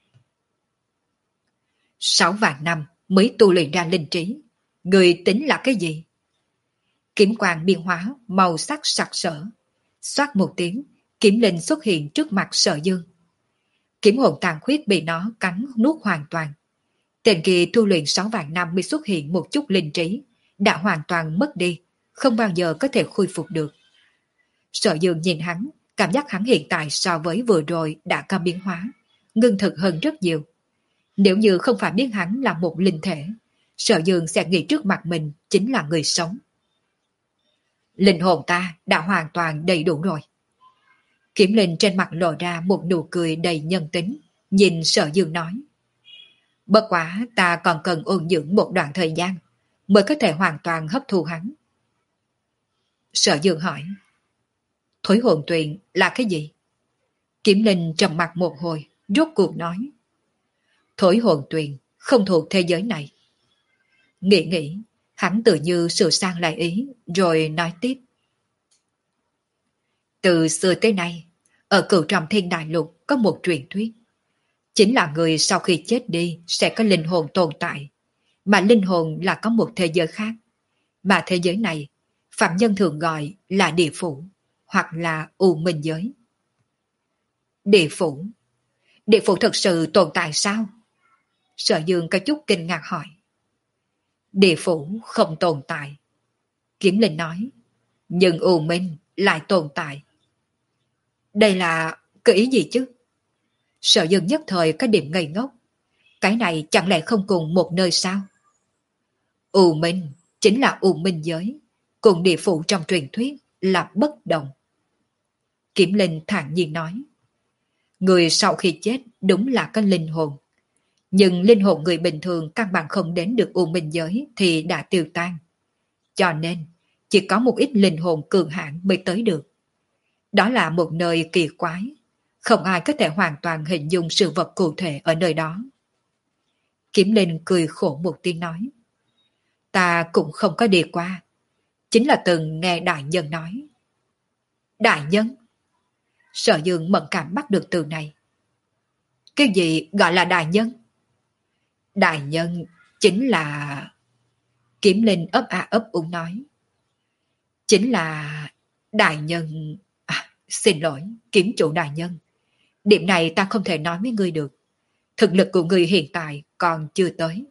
Sáu vạn năm mới tu luyện ra linh trí, người tính là cái gì? Kiếm quang biến hóa màu sắc sặc sỡ. Xoát một tiếng, kiếm linh xuất hiện trước mặt Sở Dương. Kiếm hồn tàn khuyết bị nó cắn nuốt hoàn toàn. Tên kia tu luyện sáu vạn năm mới xuất hiện một chút linh trí, đã hoàn toàn mất đi, không bao giờ có thể khôi phục được. Sở Dương nhìn hắn, cảm giác hắn hiện tại so với vừa rồi đã có biến hóa, ngưng thực hơn rất nhiều. Nếu như không phải biết hắn là một linh thể, Sở Dương sẽ nghĩ trước mặt mình chính là người sống. Linh hồn ta đã hoàn toàn đầy đủ rồi. Kiếm linh trên mặt lộ ra một nụ cười đầy nhân tính, nhìn Sở Dương nói. Bất quá ta còn cần ôn dưỡng một đoạn thời gian, mới có thể hoàn toàn hấp thu hắn. Sở Dương hỏi. Thối hồn tuyền là cái gì? Kiếm linh trầm mặt một hồi, rốt cuộc nói. Thối hồn tuyền không thuộc thế giới này. Nghĩ nghĩ, hắn tự như sửa sang lại ý, rồi nói tiếp. Từ xưa tới nay, ở cửu trọng thiên đại lục có một truyền thuyết. Chính là người sau khi chết đi sẽ có linh hồn tồn tại, mà linh hồn là có một thế giới khác. Mà thế giới này, phạm nhân thường gọi là địa phủ, hoặc là u minh giới. Địa phủ? Địa phủ thực sự tồn tại sao? Sở Dương có chút kinh ngạc hỏi. Địa phủ không tồn tại. Kiếm linh nói, nhưng u minh lại tồn tại. Đây là cái ý gì chứ? Sở Dương nhất thời có điểm ngây ngốc. Cái này chẳng lẽ không cùng một nơi sao? U minh chính là u minh giới, cùng địa phủ trong truyền thuyết là bất đồng. Kiếm linh thản nhiên nói. Người sau khi chết đúng là có linh hồn, Nhưng linh hồn người bình thường căn bản không đến được U Minh giới thì đã tiêu tan. Cho nên, chỉ có một ít linh hồn cường hãn mới tới được. Đó là một nơi kỳ quái, không ai có thể hoàn toàn hình dung sự vật cụ thể ở nơi đó. Kiếm Linh cười khổ một tiếng nói. Ta cũng không có đi qua, chính là từng nghe đại nhân nói. Đại nhân? Sở Dương mẫn cảm bắt được từ này. Cái gì gọi là đại nhân? Đại nhân chính là... Kiếm Linh ấp a ấp úng nói. Chính là... Đại nhân... À, xin lỗi, kiếm chủ đại nhân. Điểm này ta không thể nói với ngươi được. Thực lực của ngươi hiện tại còn chưa tới.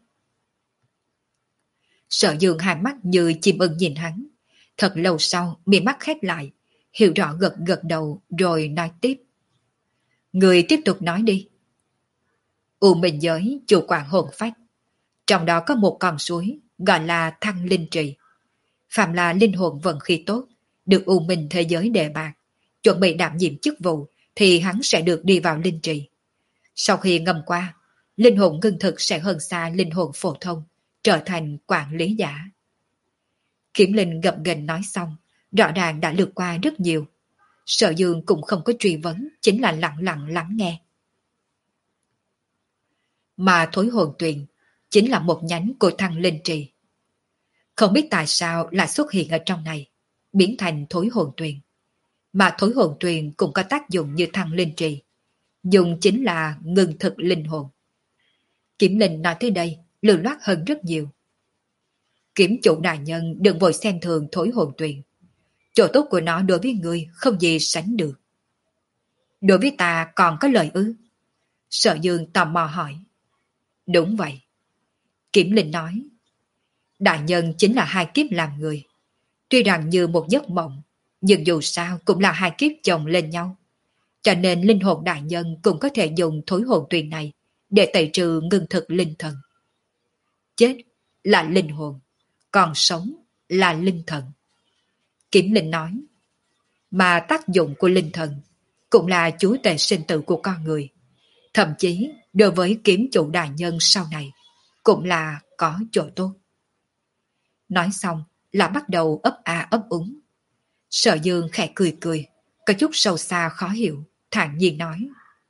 Sở Dương hai mắt như chim ưng nhìn hắn. Thật lâu sau, miệng mắt khép lại, hiểu rõ gật gật đầu rồi nói tiếp. Ngươi tiếp tục nói đi. U Minh giới chủ quản hồn phách. Trong đó có một con suối gọi là Thăng Linh Trì. Phạm là linh hồn vận khí tốt, được U Minh thế giới đề bạt, chuẩn bị đảm nhiệm chức vụ thì hắn sẽ được đi vào linh trì. Sau khi ngâm qua, linh hồn ngưng thực sẽ hơn xa linh hồn phổ thông, trở thành quản lý giả. Kiếm Linh gập ghềnh nói xong, rõ ràng đã lướt qua rất nhiều. Sở Dương cũng không có truy vấn, chính là lặng lặng lắng nghe. Mà thối hồn tuyền chính là một nhánh của Thăng Linh Trì. Không biết tại sao lại xuất hiện ở trong này, biến thành thối hồn tuyền. Mà thối hồn tuyền cũng có tác dụng như Thăng Linh Trì, dùng chính là ngừng thực linh hồn. Kiếm Linh nói tới đây, lưu loát hơn rất nhiều. Kiếm chủ đại nhân đừng vội xem thường thối hồn tuyền. Chỗ tốt của nó đối với người không gì sánh được. Đối với ta còn có lợi ư? Sở Dương tò mò hỏi. Đúng vậy. Kiếm Linh nói. Đại nhân chính là hai kiếp làm người. Tuy rằng như một giấc mộng, nhưng dù sao cũng là hai kiếp chồng lên nhau. Cho nên linh hồn đại nhân cũng có thể dùng thối hồn tuyền này để tẩy trừ ngưng thực linh thần. Chết là linh hồn, còn sống là linh thần. Kiếm Linh nói. Mà tác dụng của linh thần cũng là chúa tể sinh tử của con người. Thậm chí đối với kiếm chủ đại nhân sau này cũng là có chỗ tốt. Nói xong là bắt đầu ấp a ấp úng. Sở Dương khẽ cười cười, có chút sâu xa khó hiểu, thản nhiên nói.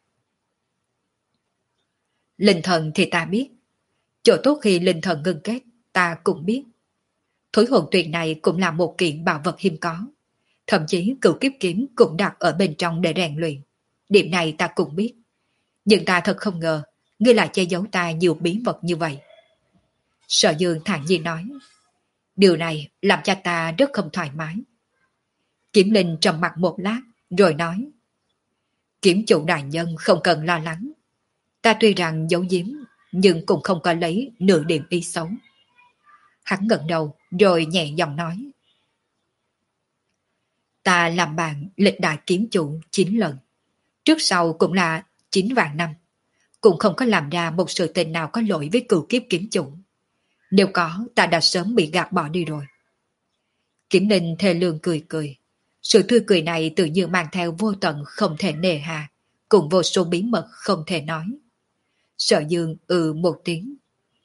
Linh thần thì ta biết. Chỗ tốt khi linh thần ngưng kết, ta cũng biết. Thối hồn tuyền này cũng là một kiện bảo vật hiếm có. Thậm chí cửu kiếp kiếm cũng đặt ở bên trong để rèn luyện. Điểm này ta cũng biết. Nhưng ta thật không ngờ, ngươi lại che giấu ta nhiều bí mật như vậy. Sở Dương thản nhiên nói. Điều này làm cho ta rất không thoải mái. Kiếm Linh trầm mặt một lát, rồi nói. Kiếm chủ đại nhân không cần lo lắng. Ta tuy rằng giấu giếm, nhưng cũng không có lấy nửa điểm ý xấu. Hắn ngẩng đầu, rồi nhẹ giọng nói. Ta làm bạn lịch đại kiếm chủ chín lần. Trước sau cũng là chín vạn năm. Cũng không có làm ra một sự tình nào có lỗi với cửu kiếp kiếm chủ. Nếu có, ta đã sớm bị gạt bỏ đi rồi. Kiếm Linh thê lương cười cười. Sự tươi cười này tự như mang theo vô tận không thể nề hà, cùng vô số bí mật không thể nói. Sở Dương ừ một tiếng.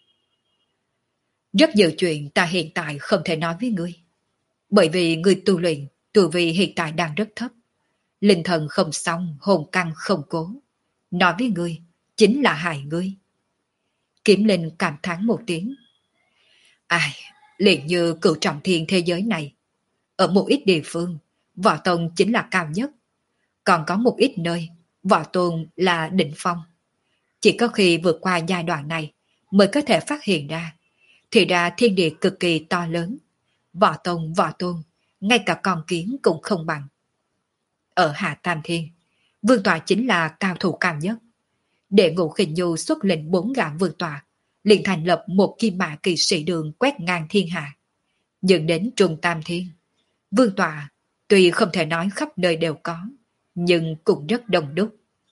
Rất nhiều chuyện ta hiện tại không thể nói với ngươi. Bởi vì ngươi tu luyện, tu vi hiện tại đang rất thấp. Linh thần không xong, hồn căn không cố. Nói với ngươi, chính là hại ngươi. Kiếm Linh cảm thán một tiếng. Ai, liền như cửu trọng thiên thế giới này. Ở một ít địa phương, võ tông chính là cao nhất. Còn có một ít nơi, võ tôn là đỉnh phong. Chỉ có khi vượt qua giai đoạn này mới có thể phát hiện ra. Thì ra thiên địa cực kỳ to lớn. Võ tông, võ tôn, ngay cả con kiến cũng không bằng. Ở Hạ Tam Thiên, vương tọa chính là cao thủ cao nhất. Để Ngũ Khinh Nhu xuất lệnh bốn gã vương tọa, liền thành lập một kim mã kỳ sĩ đường quét ngang thiên hạ. Nhưng đến Trung Tam Thiên, vương tọa tuy không thể nói khắp nơi đều có, nhưng cũng rất đông đúc.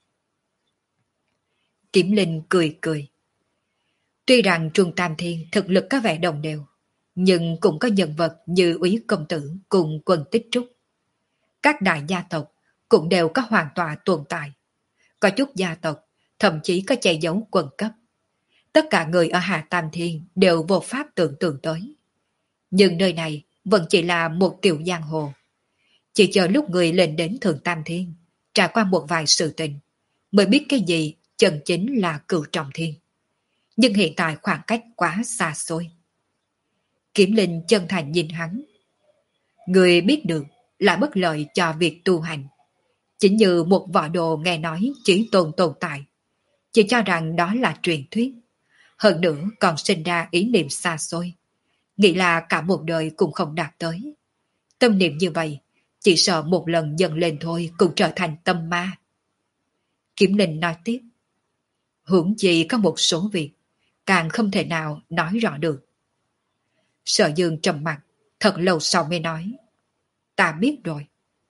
Kiếm Linh cười cười. Tuy rằng Trung Tam Thiên thực lực có vẻ đồng đều, nhưng cũng có nhân vật như Úy Công Tử cùng Quân Tích Trúc. Các đại gia tộc cũng đều có hoàn tọa tồn tại. Có chút gia tộc thậm chí có che giấu quần cấp. Tất cả người ở Hạ Tam Thiên đều vô pháp tưởng tượng tới. Nhưng nơi này vẫn chỉ là một tiểu giang hồ. Chỉ chờ lúc người lên đến Thượng Tam Thiên, trải qua một vài sự tình, mới biết cái gì chân chính là cửu trọng thiên. Nhưng hiện tại khoảng cách quá xa xôi. Kiếm Linh chân thành nhìn hắn. Người biết được là bất lợi cho việc tu hành. Chính như một võ đồ nghe nói chỉ tồn tồn tại, chỉ cho rằng đó là truyền thuyết. Hơn nữa còn sinh ra ý niệm xa xôi, nghĩ là cả một đời cũng không đạt tới. Tâm niệm như vậy, chỉ sợ một lần dần lên thôi cũng trở thành tâm ma. Kiếm Linh nói tiếp. Huống chi có một số việc, càng không thể nào nói rõ được. Sở Dương trầm mặt, thật lâu sau mới nói. Ta biết rồi.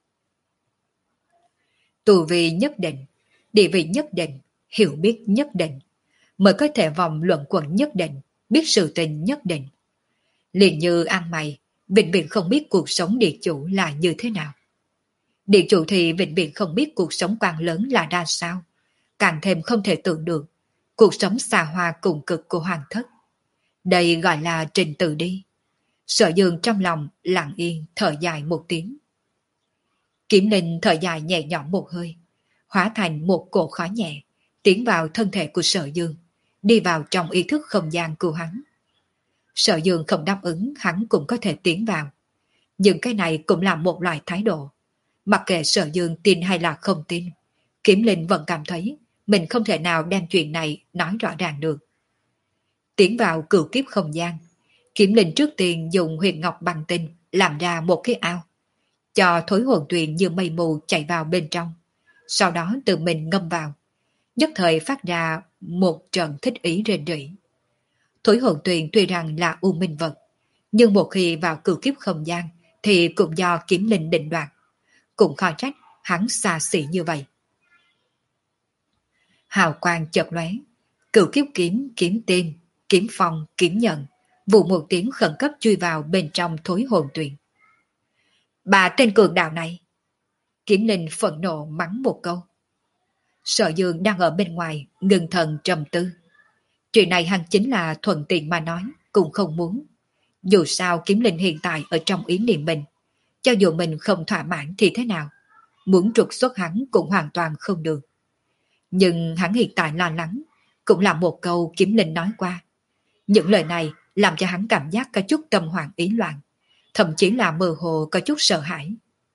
Tu vi nhất định, địa vị nhất định, hiểu biết nhất định, mới có thể vòng luận quẩn nhất định, biết sự tình nhất định. Liền như ăn mày, vĩnh viễn không biết cuộc sống địa chủ là như thế nào. Địa chủ thì vĩnh viễn không biết cuộc sống quan lớn là ra sao, càng thêm không thể tưởng được cuộc sống xa hoa cùng cực của hoàng thất. Đây gọi là trình tự đi. Sở Dương trong lòng lặng yên thở dài một tiếng. Kiếm Linh thở dài nhẹ nhõm một hơi, hóa thành một cỗ khói nhẹ, tiến vào thân thể của Sở Dương, đi vào trong ý thức không gian của hắn. Sở Dương không đáp ứng hắn cũng có thể tiến vào. Nhưng cái này cũng là một loại thái độ. Mặc kệ Sở Dương tin hay là không tin, Kiếm Linh vẫn cảm thấy mình không thể nào đem chuyện này nói rõ ràng được. Tiến vào cửu kiếp không gian, Kiếm Linh trước tiên dùng huyền ngọc bằng tinh làm ra một cái ao, cho thối hồn tuyền như mây mù chạy vào bên trong, sau đó tự mình ngâm vào, nhất thời phát ra một trận thích ý rền rỉ. Thối hồn tuyền tuy rằng là u minh vật, nhưng một khi vào cửu kiếp không gian thì cũng do Kiếm Linh định đoạt, cũng khó trách hắn xa xỉ như vậy. Hào quang chợt lóe, cửu kiếp kiếm, kiếm tiên, kiếm phong, kiếm nhận, vụ một tiếng khẩn cấp chui vào bên trong thối hồn tuyền. Bà tên cường đạo này! Kiếm Linh phẫn nộ mắng một câu. Sở Dương đang ở bên ngoài, ngừng thần trầm tư. Chuyện này hắn chính là thuận tiện mà nói, cũng không muốn. Dù sao Kiếm Linh hiện tại ở trong ý niệm mình, cho dù mình không thỏa mãn thì thế nào, muốn trục xuất hắn cũng hoàn toàn không được. Nhưng hắn hiện tại lo lắng, cũng là một câu Kiếm Linh nói qua. Những lời này làm cho hắn cảm giác có chút tâm hoảng ý loạn, thậm chí là mơ hồ có chút sợ hãi.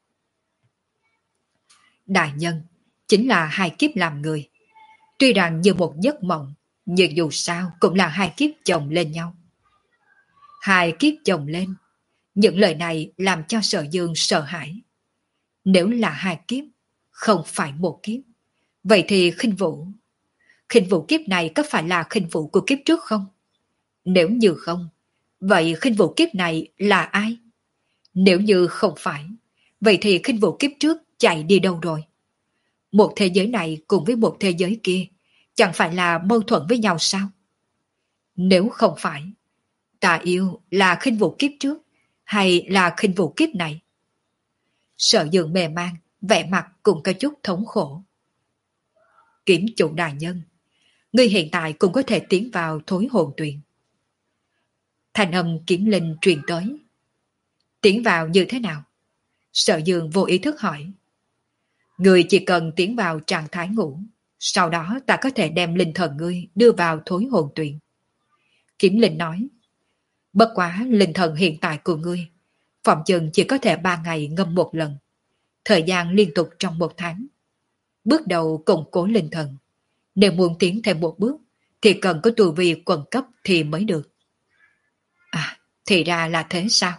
Đại nhân, chính là hai kiếp làm người. Tuy rằng như một giấc mộng, nhưng dù sao cũng là hai kiếp chồng lên nhau. Hai kiếp chồng lên, những lời này làm cho Sở Dương sợ hãi. Nếu là hai kiếp, không phải một kiếp, vậy thì khinh vũ. Khinh vũ kiếp này có phải là khinh vũ của kiếp trước không? Nếu như không, vậy khinh vũ kiếp này là ai? Nếu như không phải, vậy thì khinh vũ kiếp trước chạy đi đâu rồi? Một thế giới này cùng với một thế giới kia, chẳng phải là mâu thuẫn với nhau sao? Nếu không phải, ta yêu là khinh vũ kiếp trước, hay là khinh vũ kiếp này? Sở Dương mê man, vẻ mặt cũng có chút thống khổ. Kiếm chủ đại nhân, ngươi hiện tại cũng có thể tiến vào thối hồn tuyền. Thành âm Kiếm Linh truyền tới. Tiến vào như thế nào? Sở Dương vô ý thức hỏi. Ngươi chỉ cần tiến vào trạng thái ngủ, sau đó ta có thể đem linh thần ngươi đưa vào thối hồn tuyền. Kiếm Linh nói. Bất quá linh thần hiện tại của ngươi, phòng chừng chỉ có thể ba ngày ngâm một lần, thời gian liên tục trong một tháng. Bước đầu củng cố linh thần, nếu muốn tiến thêm một bước thì cần có tu vi quần cấp thì mới được. À, thì ra là thế sao?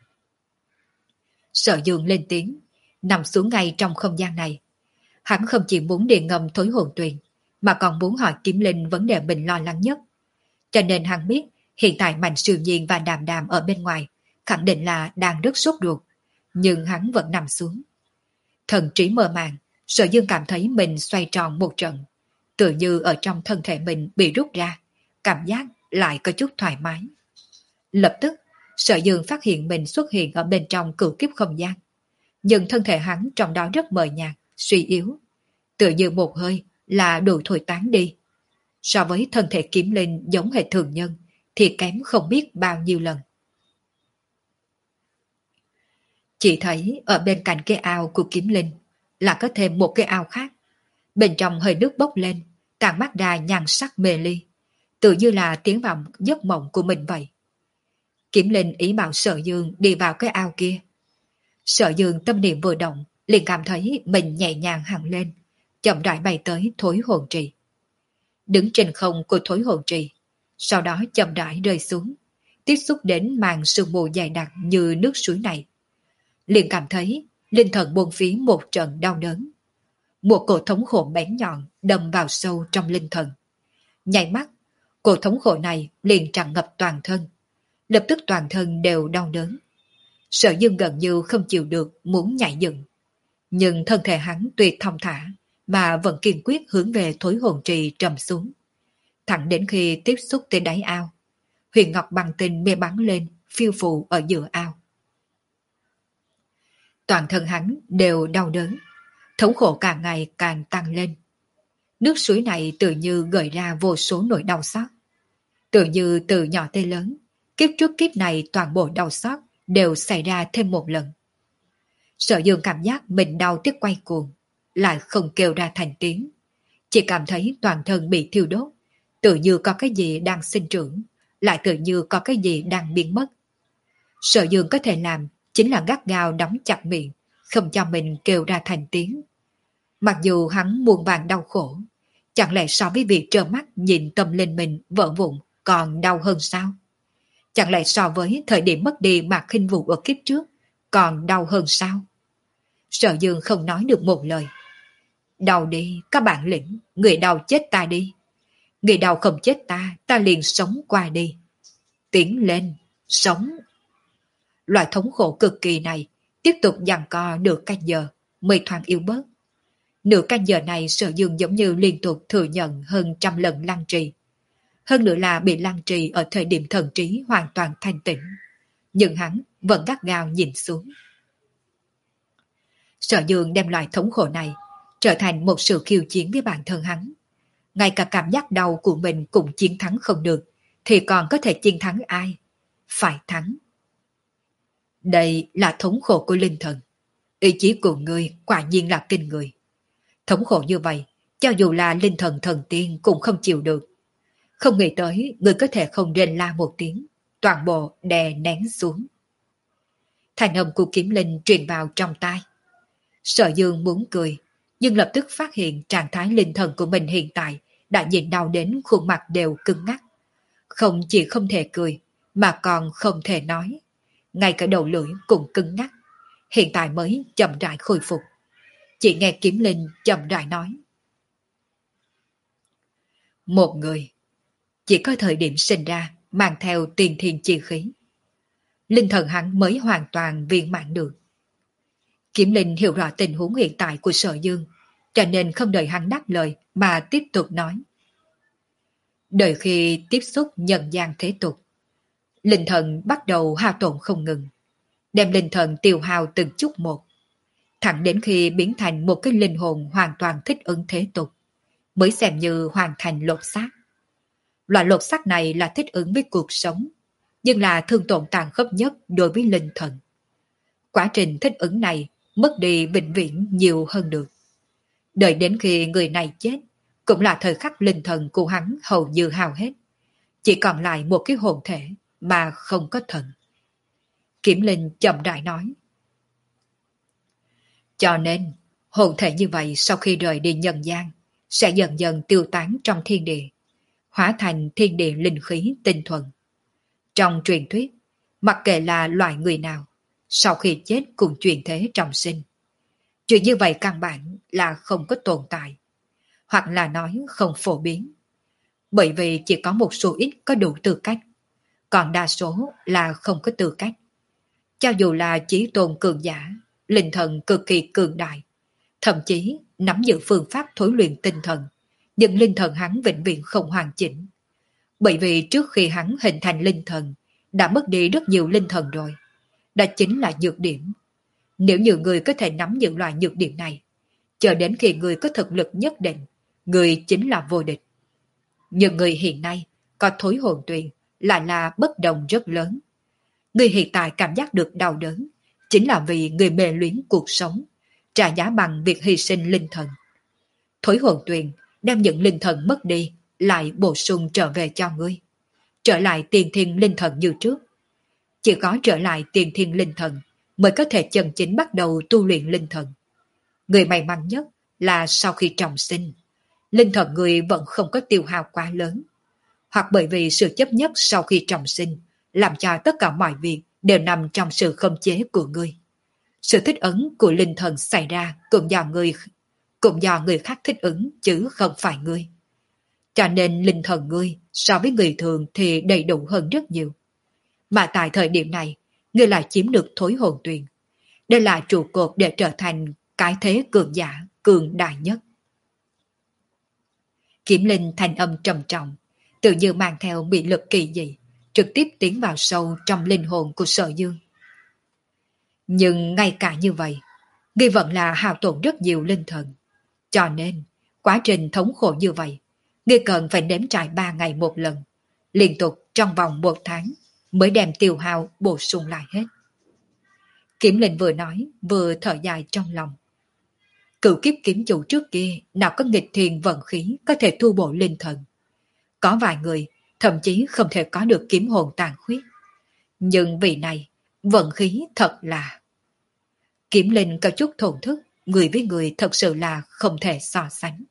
Sở Dương lên tiếng, nằm xuống ngay trong không gian này. Hắn không chỉ muốn đi ngầm thối hồn tuyền, mà còn muốn hỏi Kiếm Linh vấn đề mình lo lắng nhất. Cho nên hắn biết hiện tại Mạnh Siêu Nhiên và Đàm Đàm ở bên ngoài khẳng định là đang rất sốt ruột, nhưng hắn vẫn nằm xuống. Thần trí mơ màng, Sở Dương cảm thấy mình xoay tròn một trận, tự như ở trong thân thể mình bị rút ra, cảm giác lại có chút thoải mái. Lập tức, Sở Dương phát hiện mình xuất hiện ở bên trong cửu kiếp không gian, nhưng thân thể hắn trong đó rất mờ nhạt, suy yếu, tự như một hơi là đủ thôi tán đi. So với thân thể kiếm linh giống hệt thường nhân thì kém không biết bao nhiêu lần. Chỉ thấy ở bên cạnh cái ao của kiếm linh là có thêm một cái ao khác. Bên trong hơi nước bốc lên, tàn mắt ra nhan sắc mê ly, tự như là tiến vào giấc mộng của mình vậy. Kiếm linh ý bảo Sở Dương đi vào cái ao kia. Sở Dương tâm niệm vừa động, liền cảm thấy mình nhẹ nhàng hẳn lên, chậm rãi bay tới thối hồn trì. Đứng trên không của thối hồn trì, sau đó chậm rãi rơi xuống, tiếp xúc đến màn sương mù dày đặc như nước suối này. Liền cảm thấy linh thần buông phí một trận đau đớn. Một cổ thống khổ bén nhọn đâm vào sâu trong linh thần. Nhảy mắt, cổ thống khổ này liền tràn ngập toàn thân. Lập tức toàn thân đều đau đớn. Sở Dương gần như không chịu được muốn nhảy dựng. Nhưng thân thể hắn tuyệt thong thả mà vẫn kiên quyết hướng về thối hồn trì trầm xuống. Thẳng đến khi tiếp xúc tới đáy ao, huyền ngọc bằng tinh mê bắn lên phiêu phù ở giữa ao. Toàn thân hắn đều đau đớn, thống khổ càng ngày càng tăng lên. Nước suối này tự như gợi ra vô số nỗi đau xót. Tự như từ nhỏ tới lớn, kiếp trước kiếp này toàn bộ đau xót đều xảy ra thêm một lần. Sở Dương cảm giác mình đau tiếc quay cuồng, lại không kêu ra thành tiếng. Chỉ cảm thấy toàn thân bị thiêu đốt, tự như có cái gì đang sinh trưởng, lại tự như có cái gì đang biến mất. Sở Dương có thể làm chính là gắt gao đóng chặt miệng, không cho mình kêu ra thành tiếng. Mặc dù hắn muôn vàn đau khổ, chẳng lẽ so với việc trơ mắt nhìn tâm linh mình vỡ vụn còn đau hơn sao? Chẳng lẽ so với thời điểm mất đi Mạc Khinh Vũ ở kiếp trước còn đau hơn sao? Sở Dương không nói được một lời. Đau đi, các bạn lĩnh, người đau chết ta đi. Người đau không chết ta, ta liền sống qua đi. Tiến lên, sống. Loại thống khổ cực kỳ này tiếp tục giằng co được canh giờ mới thoáng yếu bớt. Nửa canh giờ này Sở Dương giống như liên tục thừa nhận hơn trăm lần lăng trì. Hơn nữa là bị lăng trì ở thời điểm thần trí hoàn toàn thanh tĩnh. Nhưng hắn vẫn gắt gao nhìn xuống. Sở Dương đem loại thống khổ này trở thành một sự khiêu chiến với bản thân hắn. Ngay cả cảm giác đau của mình cũng chiến thắng không được, thì còn có thể chiến thắng ai? Phải thắng. Đây là thống khổ của linh thần. Ý chí của ngươi quả nhiên là kinh người. Thống khổ như vậy, cho dù là linh thần thần tiên cũng không chịu được. Không nghĩ tới ngươi có thể không rên la một tiếng, toàn bộ đè nén xuống. Thành âm của kiếm linh truyền vào trong tai. Sở Dương muốn cười, nhưng lập tức phát hiện trạng thái linh thần của mình hiện tại đã nhìn đau đến khuôn mặt đều cứng ngắc. Không chỉ không thể cười, mà còn không thể nói. Ngay cả đầu lưỡi cũng cứng ngắc. Hiện tại mới chậm rãi khôi phục. Chỉ nghe kiếm linh chậm rãi nói. Một người chỉ có thời điểm sinh ra mang theo tiền thiên chi khí. Linh thần hắn mới hoàn toàn viên mãn được. Kiếm linh hiểu rõ tình huống hiện tại của Sở Dương, cho nên không đợi hắn đáp lời mà tiếp tục nói. Đợi khi tiếp xúc nhân gian thế tục, linh thần bắt đầu hao tổn không ngừng, đem linh thần tiêu hao từng chút một, thẳng đến khi biến thành một cái linh hồn hoàn toàn thích ứng thế tục, mới xem như hoàn thành lột xác. Loại lột xác này là thích ứng với cuộc sống, nhưng là thương tổn tàn khốc nhất đối với linh thần. Quá trình thích ứng này mất đi vĩnh viễn nhiều hơn được. Đợi đến khi người này chết, cũng là thời khắc linh thần của hắn hầu như hao hết. Chỉ còn lại một cái hồn thể mà không có thần. Kiếm linh chậm rãi nói. Cho nên, hồn thể như vậy sau khi rời đi nhân gian, sẽ dần dần tiêu tán trong thiên địa, hóa thành thiên địa linh khí tinh thuần. Trong truyền thuyết, mặc kệ là loại người nào, sau khi chết cùng chuyển thế trọng sinh. Chuyện như vậy căn bản là không có tồn tại, hoặc là nói không phổ biến. Bởi vì chỉ có một số ít có đủ tư cách, còn đa số là không có tư cách. Cho dù là chí tôn cường giả, linh thần cực kỳ cường đại, thậm chí nắm giữ phương pháp thối luyện tinh thần, nhưng linh thần hắn vĩnh viễn không hoàn chỉnh. Bởi vì trước khi hắn hình thành linh thần, đã mất đi rất nhiều linh thần rồi. Đó chính là nhược điểm. Nếu như người có thể nắm những loại nhược điểm này, chờ đến khi người có thực lực nhất định, người chính là vô địch. Nhưng người hiện nay có thối hồn tuyền lại là bất đồng rất lớn. Người hiện tại cảm giác được đau đớn chính là vì người mê luyến cuộc sống, trả giá bằng việc hy sinh linh thần. Thối hồn tuyền đem những linh thần mất đi lại bổ sung trở về cho ngươi, trở lại tiền thiên linh thần như trước. Chỉ có trở lại tiền thiên linh thần mới có thể chân chính bắt đầu tu luyện linh thần. Người may mắn nhất là sau khi trọng sinh, linh thần người vẫn không có tiêu hao quá lớn, hoặc bởi vì sự chấp nhất sau khi trọng sinh làm cho tất cả mọi việc đều nằm trong sự khống chế của ngươi. Sự thích ứng của linh thần xảy ra cũng do người cũng do người khác thích ứng chứ không phải ngươi. Cho nên linh thần ngươi so với người thường thì đầy đủ hơn rất nhiều. Mà tại thời điểm này, ngươi lại chiếm được thối hồn tuyền. Đây là trụ cột để trở thành cái thế cường giả, cường đại nhất. Kiếm linh thanh âm trầm trọng, tự như mang theo bị lực kỳ dị, trực tiếp tiến vào sâu trong linh hồn của Sở Dương. Nhưng ngay cả như vậy, ngươi vẫn là hao tổn rất nhiều linh thần. Cho nên, quá trình thống khổ như vậy, ngươi cần phải nếm trải ba ngày một lần, liên tục trong vòng một tháng, mới đem tiêu hao bổ sung lại hết. Kiếm linh vừa nói, vừa thở dài trong lòng. Cựu kiếp kiếm chủ trước kia nào có nghịch thiên vận khí có thể thu bổ linh thần. Có vài người thậm chí không thể có được kiếm hồn tàn khuyết. Nhưng vì này, vận khí thật là... Kiếm linh có chút thổn thức, người với người thật sự là không thể so sánh.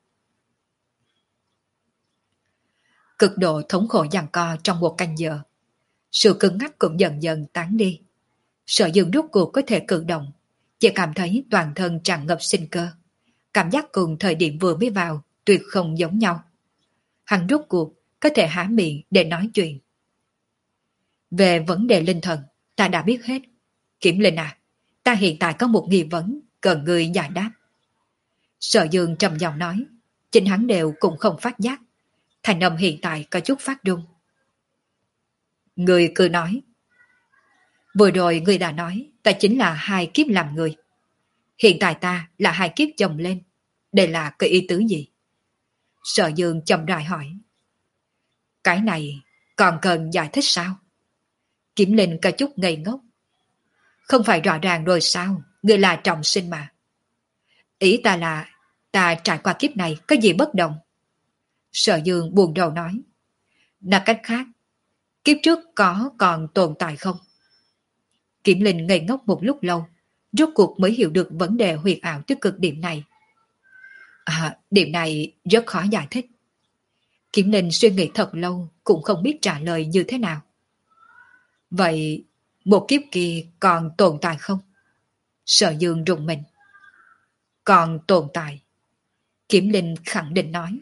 Cực độ thống khổ giằng co trong một canh giờ. Sự cứng ngắc cũng dần dần tán đi. Sở Dương rốt cuộc có thể cử động, chỉ cảm thấy toàn thân tràn ngập sinh cơ. Cảm giác cùng thời điểm vừa mới vào tuyệt không giống nhau. Hắn rốt cuộc có thể há miệng để nói chuyện. Về vấn đề linh thần, ta đã biết hết. Kiểm linh à, ta hiện tại có một nghi vấn cần người giải đáp. Sở Dương trầm giọng nói, chính hắn đều cũng không phát giác. Thành âm hiện tại có chút phát run. Người cứ nói. Vừa rồi người đã nói ta chính là hai kiếp làm người. Hiện tại ta là hai kiếp chồng lên. Đây là cái ý tứ gì? Sở Dương chậm rãi hỏi. Cái này còn cần giải thích sao? Kiếm Linh có chút ngây ngốc. Không phải rõ ràng rồi sao? Người là trọng sinh mà. Ý ta là ta trải qua kiếp này có gì bất đồng? Sở Dương buồn đầu nói. Nói cách khác, kiếp trước có còn tồn tại không? Kiếm Linh ngây ngốc một lúc lâu, rốt cuộc mới hiểu được vấn đề huyền ảo tới cực điểm này. À, điểm này rất khó giải thích. Kiếm Linh suy nghĩ thật lâu cũng không biết trả lời như thế nào. Vậy một kiếp kia còn tồn tại không? Sở Dương rùng mình. Còn tồn tại. Kiếm Linh khẳng định nói.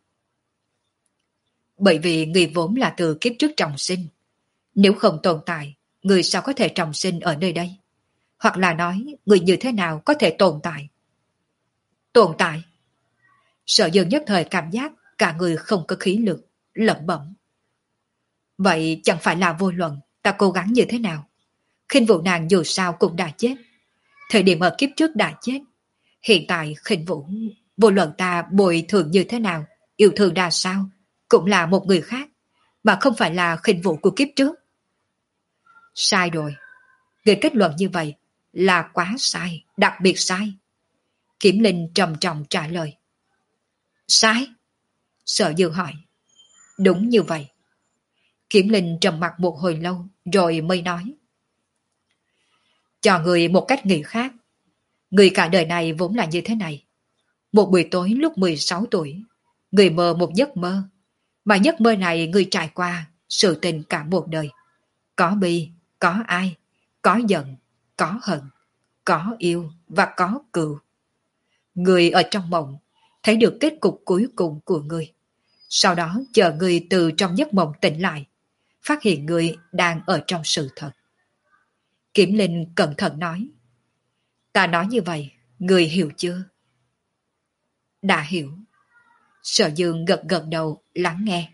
Bởi vì người vốn là từ kiếp trước trọng sinh. Nếu không tồn tại, người sao có thể trọng sinh ở nơi đây? Hoặc là nói, người như thế nào có thể tồn tại? Tồn tại? Sở Dương nhất thời cảm giác cả người không có khí lực, lẩm bẩm. Vậy chẳng phải là vô luận ta cố gắng như thế nào? Khinh Vũ nàng dù sao cũng đã chết. Thời điểm ở kiếp trước đã chết. Hiện tại Khinh Vũ, vô luận ta bồi thường như thế nào, yêu thương ra sao, cũng là một người khác, mà không phải là Khinh Vũ của kiếp trước. Sai rồi. Người kết luận như vậy là quá sai, đặc biệt sai. Kiếm Linh trầm trọng trả lời. Sai? Sở Dương hỏi. Đúng như vậy. Kiếm Linh trầm mặt một hồi lâu rồi mới nói. Cho người một cách nghĩ khác. Người cả đời này vốn là như thế này. Một buổi tối lúc mười sáu tuổi, người mơ một giấc mơ. Mà giấc mơ này người trải qua sự tình cả một đời. Có bi, có ai, có giận, có hận, có yêu và có cừu. Người ở trong mộng thấy được kết cục cuối cùng của người. Sau đó chờ người từ trong giấc mộng tỉnh lại, phát hiện người đang ở trong sự thật. Kiểm Linh cẩn thận nói. Ta nói như vậy, người hiểu chưa? Đã hiểu. Sở Dương gật gật đầu lắng nghe.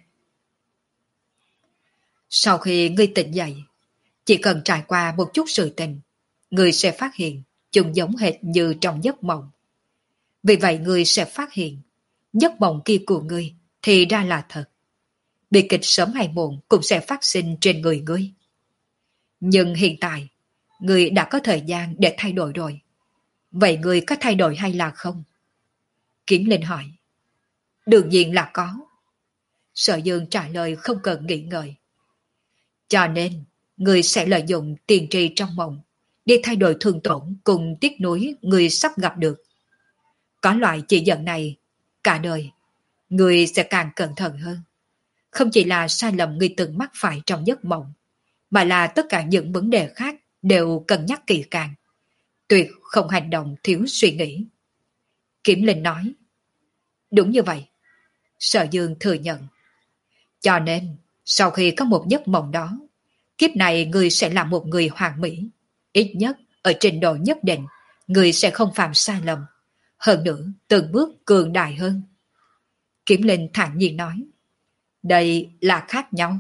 Sau khi ngươi tỉnh dậy, chỉ cần trải qua một chút sự tình, ngươi sẽ phát hiện chúng giống hệt như trong giấc mộng. Vì vậy ngươi sẽ phát hiện giấc mộng kia của ngươi thì ra là thật, bi kịch sớm hay muộn cũng sẽ phát sinh trên người ngươi. Nhưng hiện tại, ngươi đã có thời gian để thay đổi rồi. Vậy ngươi có thay đổi hay là không? Kiếm Linh hỏi. Đương nhiên là có. Sở Dương trả lời không cần nghĩ ngợi. Cho nên, ngươi sẽ lợi dụng tiền trì trong mộng đi thay đổi thương tổn cùng tiếc nuối ngươi sắp gặp được. Có loại chỉ dẫn này, cả đời, ngươi sẽ càng cẩn thận hơn. Không chỉ là sai lầm ngươi từng mắc phải trong giấc mộng, mà là tất cả những vấn đề khác đều cân nhắc kỹ càng. Tuyệt không hành động thiếu suy nghĩ. Kiếm Linh nói. Đúng như vậy. Sở Dương thừa nhận. Cho nên, sau khi có một giấc mộng đó, kiếp này ngươi sẽ là một người hoàn mỹ. Ít nhất, ở trình độ nhất định, ngươi sẽ không phạm sai lầm. Hơn nữa, từng bước cường đại hơn. Kiếm Linh thản nhiên nói. Đây là khác nhau.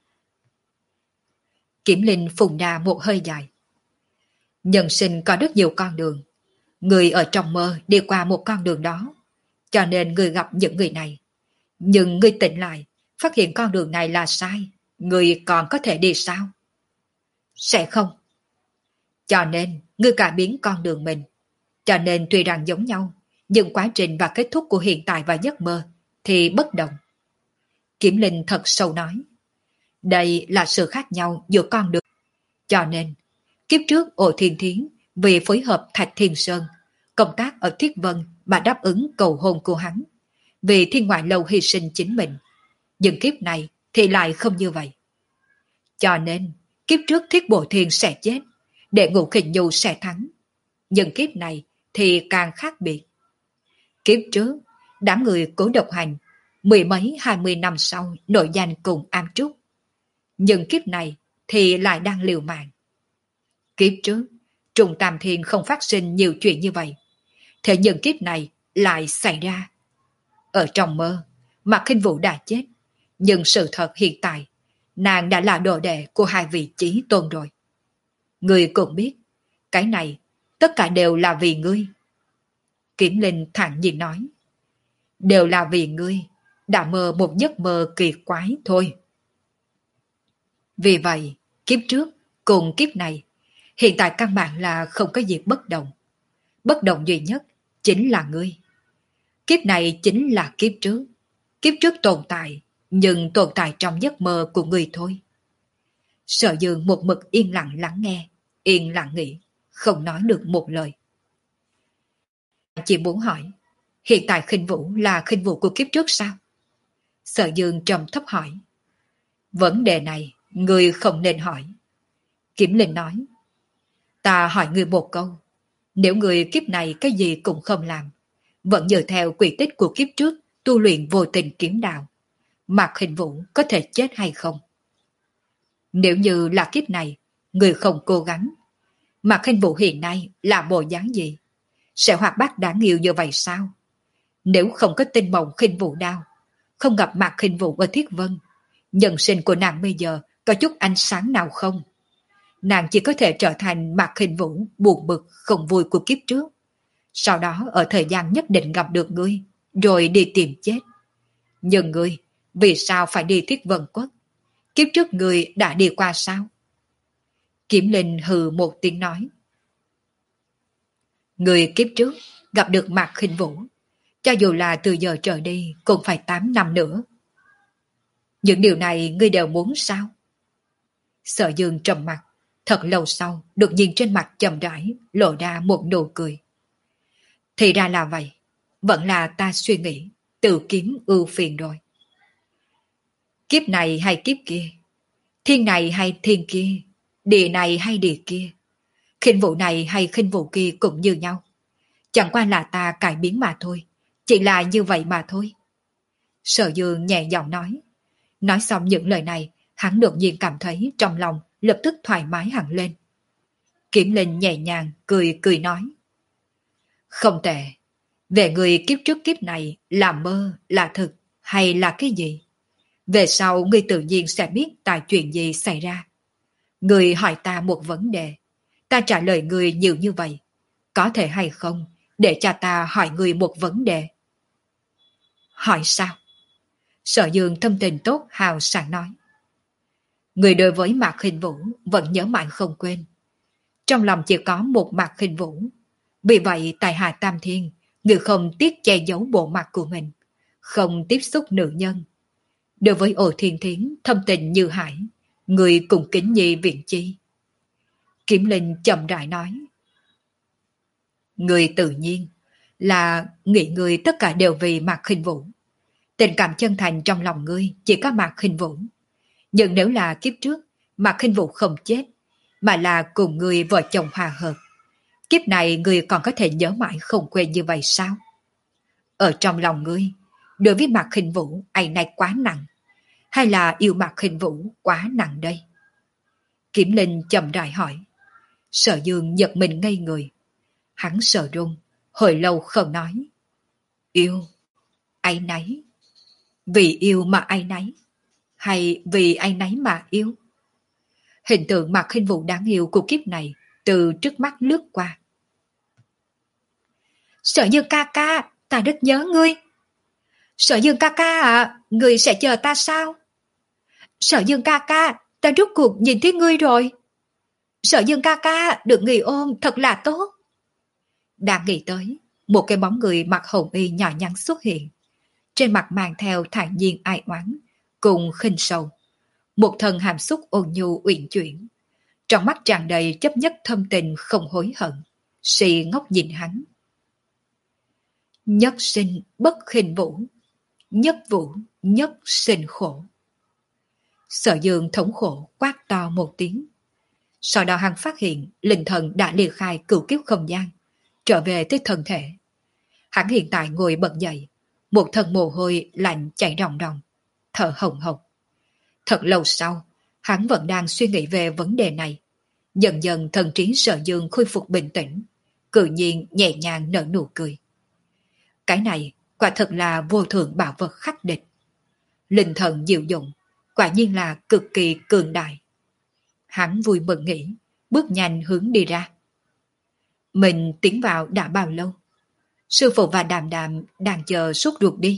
Kiếm Linh phùng ra một hơi dài. Nhân sinh có rất nhiều con đường. Người ở trong mơ đi qua một con đường đó. Cho nên người gặp những người này. Nhưng người tỉnh lại, phát hiện con đường này là sai. Người còn có thể đi sao? Sẽ không. Cho nên, người cải biến con đường mình. Cho nên tuy rằng giống nhau, nhưng quá trình và kết thúc của hiện tại và giấc mơ thì bất đồng. Kiếm Linh thật sâu nói. Đây là sự khác nhau giữa con đường. Cho nên, kiếp trước Ổ Thiên Thiến vì phối hợp Thạch Thiên Sơn, công tác ở Thiết Vân mà đáp ứng cầu hôn của hắn. Vì Thiên Ngoại Lâu hy sinh chính mình. Nhưng kiếp này thì lại không như vậy. Cho nên, kiếp trước Thiết Bộ Thiên sẽ chết, Đệ Ngũ Kình Nhu sẽ thắng. Nhưng kiếp này thì càng khác biệt. Kiếp trước, đám người Cố Độc Hành, mười mấy hai mươi năm sau nổi danh cùng Am Trúc. Nhưng kiếp này thì lại đang liều mạng. Kiếp trước, Trùng Tam Thiên không phát sinh nhiều chuyện như vậy. Thế nhưng kiếp này lại xảy ra. Ở trong mơ, Mạc Khinh Vũ đã chết. Nhưng sự thật hiện tại, nàng đã là đồ đệ của hai vị chí tôn rồi. Ngươi cũng biết, cái này tất cả đều là vì ngươi. Kiếm Linh thản nhiên nói. Đều là vì ngươi, đã mơ một giấc mơ kỳ quái thôi. Vì vậy, kiếp trước cùng kiếp này, hiện tại căn bản là không có gì bất đồng. Bất đồng duy nhất chính là ngươi. Kiếp này chính là kiếp trước. Kiếp trước tồn tại, nhưng tồn tại trong giấc mơ của ngươi thôi. Sở Dương một mực yên lặng lắng nghe, yên lặng nghĩ, không nói được một lời. Chỉ muốn hỏi, hiện tại Khinh Vũ là Khinh Vũ của kiếp trước sao? Sở Dương trầm thấp hỏi. Vấn đề này, ngươi không nên hỏi. Kiếm Linh nói. Ta hỏi ngươi một câu. Nếu ngươi kiếp này cái gì cũng không làm, vẫn dựa theo quy tích của kiếp trước tu luyện vô tình kiếm đạo, Mạc Khinh Vũ có thể chết hay không? Nếu như là kiếp này, ngươi không cố gắng, Mạc Khinh Vũ hiện nay là bộ dáng gì? Sẽ hoạt bát đáng yêu như vậy sao? Nếu không có tinh mộng Khinh Vũ đao, không gặp Mạc Khinh Vũ ở Thiết Vân, nhân sinh của nàng bây giờ có chút ánh sáng nào không? Nàng chỉ có thể trở thành Mạc Khinh Vũ buồn bực không vui của kiếp trước. Sau đó ở thời gian nhất định gặp được ngươi, rồi đi tìm chết. Nhưng ngươi, vì sao phải đi Thiết Vân Quốc? Kiếp trước ngươi đã đi qua sao? Kiếm Linh hừ một tiếng nói. Ngươi kiếp trước gặp được Mạc Khinh Vũ, cho dù là từ giờ trở đi cũng phải tám năm nữa. Những điều này ngươi đều muốn sao? Sở Dương trầm mặt, thật lâu sau, đột nhiên trên mặt chậm rãi lộ ra một nụ cười. Thì ra là vậy, vẫn là ta suy nghĩ, tự kiếm ưu phiền rồi. Kiếp này hay kiếp kia, thiên này hay thiên kia, địa này hay địa kia, Khinh Vũ này hay Khinh Vũ kia cũng như nhau. Chẳng qua là ta cải biến mà thôi, chỉ là như vậy mà thôi. Sở Dương nhẹ giọng nói. Nói xong những lời này, hắn đột nhiên cảm thấy trong lòng lập tức thoải mái hẳn lên. Kiếm Linh nhẹ nhàng cười cười nói. Không tệ, về người kiếp trước kiếp này là mơ, là thực hay là cái gì? Về sau ngươi tự nhiên sẽ biết tại chuyện gì xảy ra. Ngươi hỏi ta một vấn đề, ta trả lời ngươi nhiều như vậy. Có thể hay không để cho ta hỏi ngươi một vấn đề? Hỏi sao? Sở Dương thâm tình tốt hào sảng nói. Người đối với Mạc Khinh Vũ vẫn nhớ mãi không quên. Trong lòng chỉ có một Mạc Khinh Vũ. Vì vậy tại Hà Tam Thiên, người không tiếc che giấu bộ mặt của mình, không tiếp xúc nữ nhân. Đối với Ổ Thiên Thiến thâm tình như hải, người cùng kính nhi viện chi. Kiếm Linh chậm rãi nói. Người tự nhiên là nghĩ người tất cả đều vì Mạc Khinh Vũ. Tình cảm chân thành trong lòng ngươi chỉ có Mạc Khinh Vũ. Nhưng nếu là kiếp trước, Mạc Khinh Vũ không chết, mà là cùng người vợ chồng hòa hợp, kiếp này người còn có thể nhớ mãi không quên như vậy sao? Ở trong lòng ngươi, đối với Mạc Khinh Vũ ấy này quá nặng, hay là yêu Mạc Khinh Vũ quá nặng đây? Kiếm Linh chậm rãi hỏi. Sở Dương giật mình ngây người. Hắn sợ run, hồi lâu không nói. Yêu, áy náy. Vì yêu mà áy náy, hay vì áy náy mà yêu? Hình tượng Mạc Khinh Vũ đáng yêu của kiếp này từ trước mắt lướt qua. Sở Dương ca ca, ta rất nhớ ngươi. Sở Dương ca ca à, ngươi sẽ chờ ta sao? Sở Dương ca ca, ta rốt cuộc nhìn thấy ngươi rồi. Sở Dương ca ca, được người ôm thật là tốt. Đang nghĩ tới, một cái bóng người mặc hồng y nhỏ nhắn xuất hiện. Trên mặt mang theo thản nhiên ai oán, cùng khinh sầu. Một thần hàm xúc ôn nhu uyển chuyển. Trong mắt tràn đầy chấp nhất thâm tình không hối hận. Si ngốc nhìn hắn. Nhất sinh bất khinh vũ, nhất vũ nhất sinh khổ. Sở Dương thống khổ quát to một tiếng. Sau đó hắn phát hiện linh thần đã ly khai cửu kiếp không gian, trở về tới thân thể. Hắn hiện tại ngồi bật dậy, một thân mồ hôi lạnh chảy ròng ròng, thở hồng hộc. Thật lâu sau, hắn vẫn đang suy nghĩ về vấn đề này. Dần dần thần trí Sở Dương khôi phục bình tĩnh, tự nhiên nhẹ nhàng nở nụ cười. Cái này quả thật là vô thượng bảo vật khắc địch. Linh thần diệu dụng, quả nhiên là cực kỳ cường đại. Hắn vui mừng nghĩ, bước nhanh hướng đi ra. Mình tiến vào đã bao lâu? Sư phụ và Đàm Đàm đang chờ sốt ruột đi.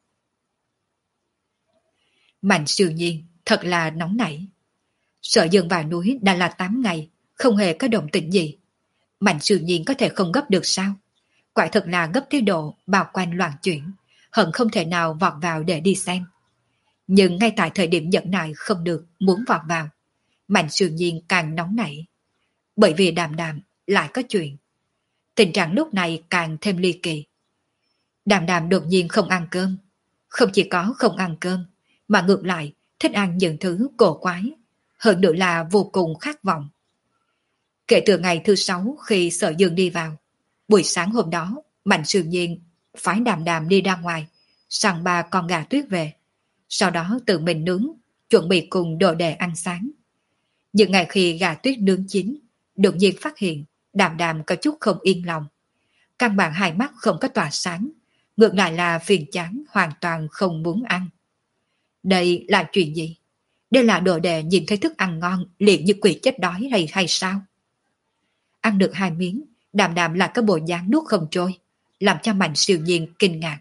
Mạnh Siêu Nhiên thật là nóng nảy. Sở Dương vào núi đã là tám ngày, không hề có động tĩnh gì. Mạnh Siêu Nhiên có thể không gấp được sao? Quả thật là gấp tới độ bao quanh loạn chuyển, hận không thể nào vọt vào để đi xem. Nhưng ngay tại thời điểm nhẫn nại không được muốn vọt vào, Mạnh Siêu Nhiên càng nóng nảy. Bởi vì Đàm Đàm lại có chuyện. Tình trạng lúc này càng thêm ly kỳ. Đàm Đàm đột nhiên không ăn cơm. Không chỉ có không ăn cơm, mà ngược lại thích ăn những thứ cổ quái, hơn nữa là vô cùng khát vọng. Kể từ ngày thứ sáu khi Sở Dương đi vào, buổi sáng hôm đó, Mạnh Siêu Nhiên phái Đàm Đàm đi ra ngoài, săn ba con gà tuyết về, sau đó tự mình nướng, chuẩn bị cùng đồ đệ ăn sáng. Nhưng ngày khi gà tuyết nướng chín, đột nhiên phát hiện Đàm Đàm có chút không yên lòng. Căn bản hai mắt không có tỏa sáng, ngược lại là phiền chán hoàn toàn không muốn ăn. Đây là chuyện gì? Đây là đồ đệ nhìn thấy thức ăn ngon liền như quỷ chết đói hay hay sao? Ăn được hai miếng, Đàm Đàm là cái bộ dáng nuốt không trôi, làm cho Mạnh Siêu Nhiên kinh ngạc.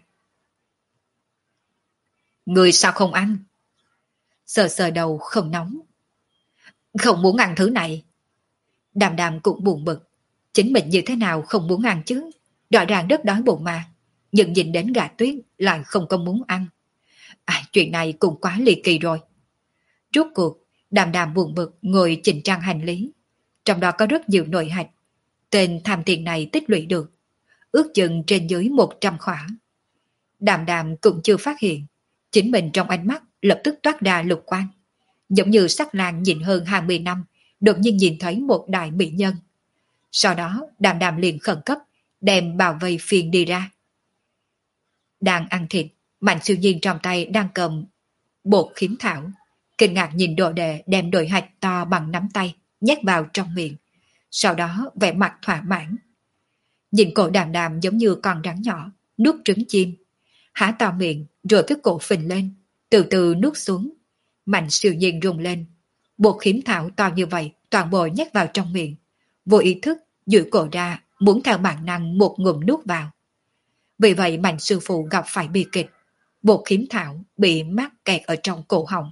Người sao không ăn? Sờ sờ đầu không nóng. Không muốn ăn thứ này. Đàm Đàm cũng buồn bực. Chính mình như thế nào không muốn ăn chứ? Rõ ràng rất đói bụng mà. Nhưng nhìn đến gà tuyết lại không có muốn ăn. À, chuyện này cũng quá ly kỳ rồi. Rốt cuộc, Đàm Đàm buồn bực ngồi chỉnh trang hành lý. Trong đó có rất nhiều nội hạch. Tên tham tiền này tích lũy được. Ước chừng trên dưới một trăm khỏa. Đàm Đàm cũng chưa phát hiện. Chính mình trong ánh mắt lập tức toát ra lục quang. Giống như sắc lang nhìn hơn hai mươi năm, đột nhiên nhìn thấy một đại mỹ nhân. Sau đó Đàm Đàm liền khẩn cấp, đem bao vây phiền đi ra. Đang ăn thịt, Mạnh Siêu Nhiên trong tay đang cầm bột khiếm thảo. Kinh ngạc nhìn đồ đệ đem đồi hạch to bằng nắm tay, nhét vào trong miệng. Sau đó vẻ mặt thỏa mãn. Nhìn cổ Đàm Đàm giống như con rắn nhỏ, nuốt trứng chim. Há to miệng rồi cái cổ phình lên, từ từ nuốt xuống. Mạnh Siêu Nhiên rung lên. Bột khiếm thảo to như vậy toàn bộ nhét vào trong miệng. Vô ý thức duỗi cổ ra, muốn theo bản năng một ngụm nuốt vào. Vì vậy Mạnh sư phụ gặp phải bi kịch. bột khiếm thảo bị mắc kẹt ở trong cổ họng.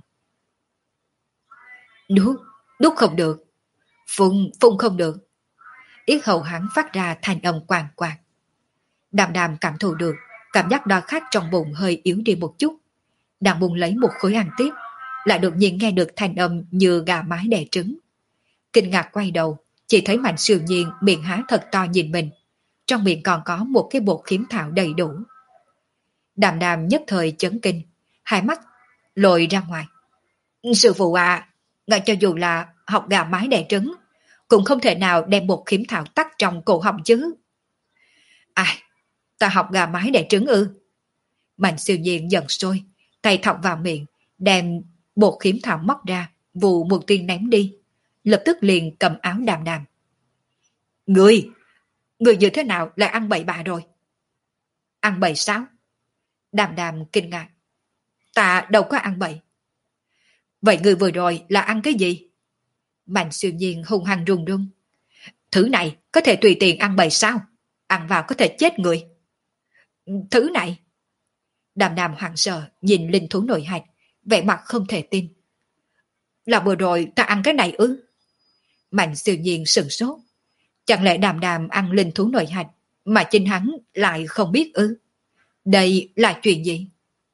Nuốt, nuốt không được. Phun, phun không được. Yết hầu hắn phát ra thanh âm quàng quàng. Đàm đàm cảm thụ được, cảm giác đói khát trong bụng hơi yếu đi một chút. Đang bùng lấy một khối ăn tiếp, lại đột nhiên nghe được thanh âm như gà mái đẻ trứng. Kinh ngạc quay đầu, chỉ thấy Mạnh Siêu Nhiên miệng há thật to nhìn mình. Trong miệng còn có một cái bột khiếm thảo đầy đủ. Đàm đàm nhất thời chấn kinh, hai mắt lồi ra ngoài. Sư phụ à, ngài cho dù là học gà mái đẻ trứng, cũng không thể nào đem bột khiếm thảo tắc trong cổ họng chứ. Ai, ta học gà mái đẻ trứng ư? Mạnh Siêu Nhiên giận sôi, tay thọc vào miệng, đem bột khiếm thảo móc ra, vụ một tiên ném đi. Lập tức liền cầm áo đàm đàm. Người, người như thế nào lại ăn bậy bạ rồi? Ăn bậy sao? Đàm đàm kinh ngạc. Ta đâu có ăn bậy. Vậy người vừa rồi là ăn cái gì? Mạnh Siêu Nhiên hung hăng run run. Thứ này có thể tùy tiện ăn bậy sao? Ăn vào có thể chết người. Thứ này? Đàm đàm hoảng sợ nhìn linh thú nội hạch, vẻ mặt không thể tin. Là vừa rồi ta ăn cái này ư? Mạnh Siêu Nhiên sửng sốt. Chẳng lẽ đàm đàm ăn linh thú nội hạch mà chính hắn lại không biết ư? Đây là chuyện gì?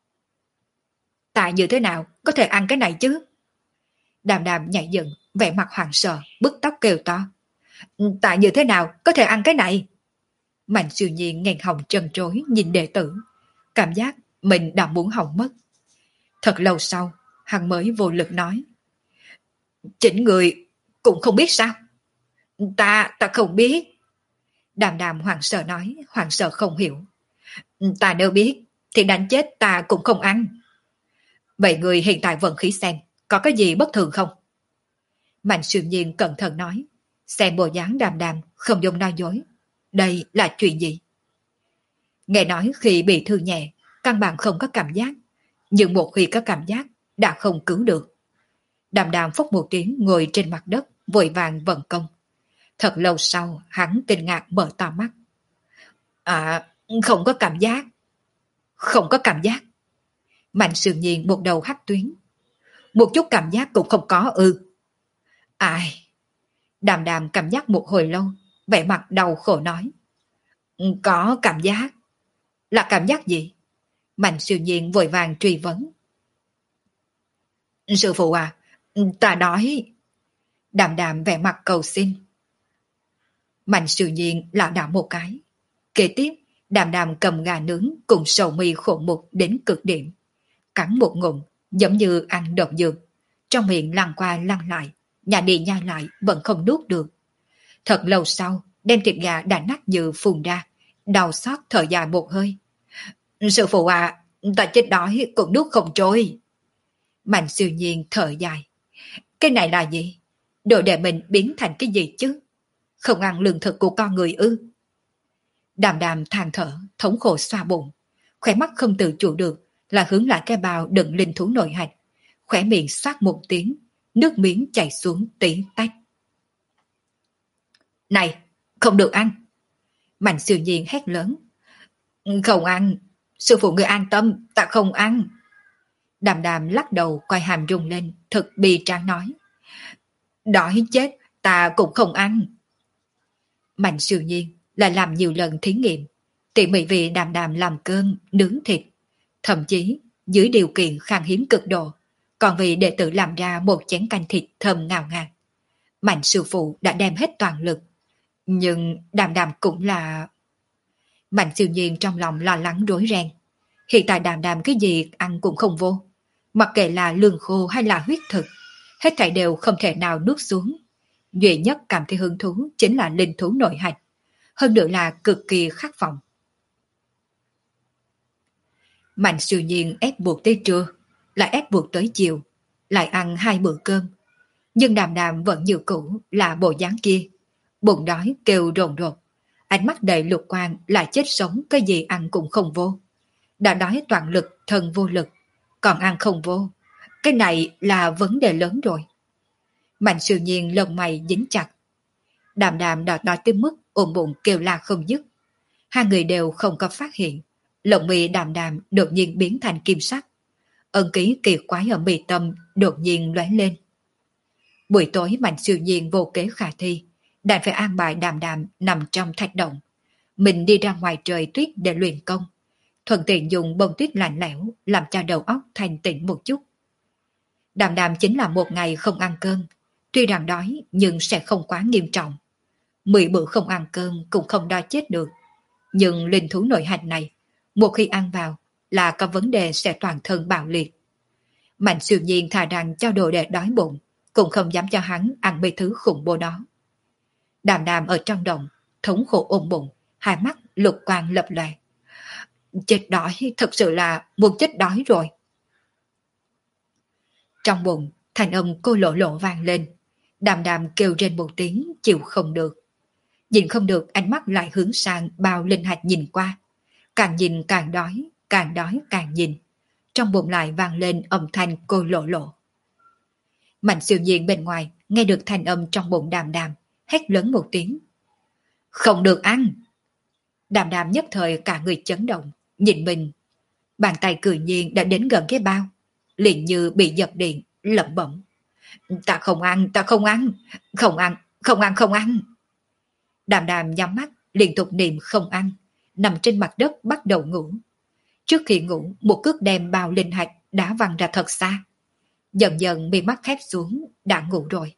Tại như thế nào có thể ăn cái này chứ? Đàm đàm nhảy dựng, vẻ mặt hoảng sợ, bứt tóc kêu to. Tại như thế nào có thể ăn cái này? Mạnh Siêu Nhiên nghẹn họng trần trối nhìn đệ tử, cảm giác mình đã muốn hỏng mất. Thật lâu sau, hắn mới vô lực nói. Chính người cũng không biết sao? Ta, ta không biết. Đàm đàm hoảng sợ nói, hoảng sợ không hiểu. Ta nếu biết, thì đánh chết ta cũng không ăn. Vậy người hiện tại vận khí xem, có cái gì bất thường không? Mạnh Siêu Nhiên cẩn thận nói, xem bộ dáng đàm đàm, không dùng nói dối. Đây là chuyện gì? Nghe nói khi bị thương nhẹ, căn bản không có cảm giác, nhưng một khi có cảm giác, đã không cứu được. Đàm đàm phốc một tiếng ngồi trên mặt đất, vội vàng vận công. Thật lâu sau, hắn kinh ngạc mở to mắt. À, không có cảm giác. Không có cảm giác. Mạnh Siêu Nhiên một đầu hắt tuyến. Một chút cảm giác cũng không có ư? Ai? Đàm đàm cảm giác một hồi lâu, vẻ mặt đau khổ nói. Có cảm giác. Là cảm giác gì? Mạnh Siêu Nhiên vội vàng truy vấn. Sư phụ à, ta đói. Đàm đàm vẻ mặt cầu xin. Mạnh Siêu Nhiên lảo đảo một cái. Kế tiếp, đàm đàm cầm gà nướng cùng sầu mi khổ mục đến cực điểm. Cắn một ngụm, giống như ăn độc dược. Trong miệng lăn qua lăn lại, nhả đi nhai lại vẫn không nuốt được. Thật lâu sau, đem thịt gà đã nát như phun ra, đau xót thở dài một hơi. Sư phụ à, ta chết đói cũng nuốt không trôi. Mạnh Siêu Nhiên thở dài. Cái này là gì? Đồ đệ mình biến thành cái gì chứ? Không ăn lương thực của con người ư? Đàm đàm than thở, thống khổ xoa bụng. Khỏe mắt không tự chủ được là hướng lại cái bao đựng linh thú nội hạch. Khỏe miệng xoát một tiếng, nước miếng chảy xuống tí tách. Này, không được ăn. Mạnh Siêu Nhiên hét lớn. Không ăn, sư phụ người an tâm, ta không ăn. Đàm đàm lắc đầu quay hàm rung lên, thật bi tráng nói. Đói chết, ta cũng không ăn. Mạnh Siêu Nhiên lại làm nhiều lần thí nghiệm, tỉ mỉ vì đàm đàm làm cơm, nướng thịt. Thậm chí, dưới điều kiện khan hiếm cực độ, còn vì đệ tử làm ra một chén canh thịt thơm ngào ngạt. Mạnh sư phụ đã đem hết toàn lực. Nhưng đàm đàm cũng là... Mạnh Siêu Nhiên trong lòng lo lắng rối ren. Hiện tại đàm đàm cái gì ăn cũng không vô. Mặc kệ là lương khô hay là huyết thực, hết thảy đều không thể nào nuốt xuống. Duy nhất cảm thấy hứng thú chính là linh thú nội hạch. Hơn nữa là cực kỳ khát vọng. Mạnh Siêu Nhiên ép buộc tới trưa, lại ép buộc tới chiều, lại ăn hai bữa cơm. Nhưng đàm đàm vẫn như cũ là bộ dáng kia. Bụng đói kêu rồn rột. Ánh mắt đầy lục quang lại chết sống, cái gì ăn cũng không vô. Đã đói toàn lực, thân vô lực, còn ăn không vô. Cái này là vấn đề lớn rồi. Mạnh Siêu Nhiên lông mày dính chặt. Đàm đàm đòi đòi tới mức ôm bụng kêu la không dứt. Hai người đều không có phát hiện. Lồng mi đàm đàm đột nhiên biến thành kim sắc. Ân ký kỳ quái ở mi tâm đột nhiên lóe lên. Buổi tối Mạnh Siêu Nhiên vô kế khả thi, đành phải an bài đàm đàm nằm trong thạch động. Mình đi ra ngoài trời tuyết để luyện công, thuận tiện dùng bông tuyết lạnh lẽo làm cho đầu óc thanh tĩnh một chút. Đàm đàm chính là một ngày không ăn cơm, tuy rằng đói nhưng sẽ không quá nghiêm trọng. Mười bữa không ăn cơm cũng không đói chết được. Nhưng linh thú nội hành này, một khi ăn vào là có vấn đề sẽ toàn thân bạo liệt. Mạnh Siêu Nhiên thà rằng cho đồ đệ đói bụng, cũng không dám cho hắn ăn mấy thứ khủng bố đó. Đàm đàm ở trong động, thống khổ ôm bụng, hai mắt lục quang lập lòe. Chết đói, thật sự là muốn chết đói rồi. Trong bụng, thanh âm cô lộ lộ vang lên. Đàm đàm kêu trên một tiếng, chịu không được. Nhìn không được, ánh mắt lại hướng sang bao linh hạch nhìn qua. Càng nhìn càng đói, càng đói càng nhìn. Trong bụng lại vang lên âm thanh cô lộ lộ. Mạnh Siêu Nhiên bên ngoài nghe được thanh âm trong bụng đàm đàm, hét lớn một tiếng. Không được ăn! Đàm đàm nhất thời cả người chấn động, nhìn mình. Bàn tay cười nhiên đã đến gần cái bao, liền như bị giật điện, lẩm bẩm. Ta không ăn, ta không ăn, không ăn, không ăn, không ăn. Đàm đàm nhắm mắt, liên tục niệm không ăn, nằm trên mặt đất bắt đầu ngủ. Trước khi ngủ, một cước đem bao linh hạch đã văng ra thật xa. Dần dần mi mắt khép xuống, đã ngủ rồi.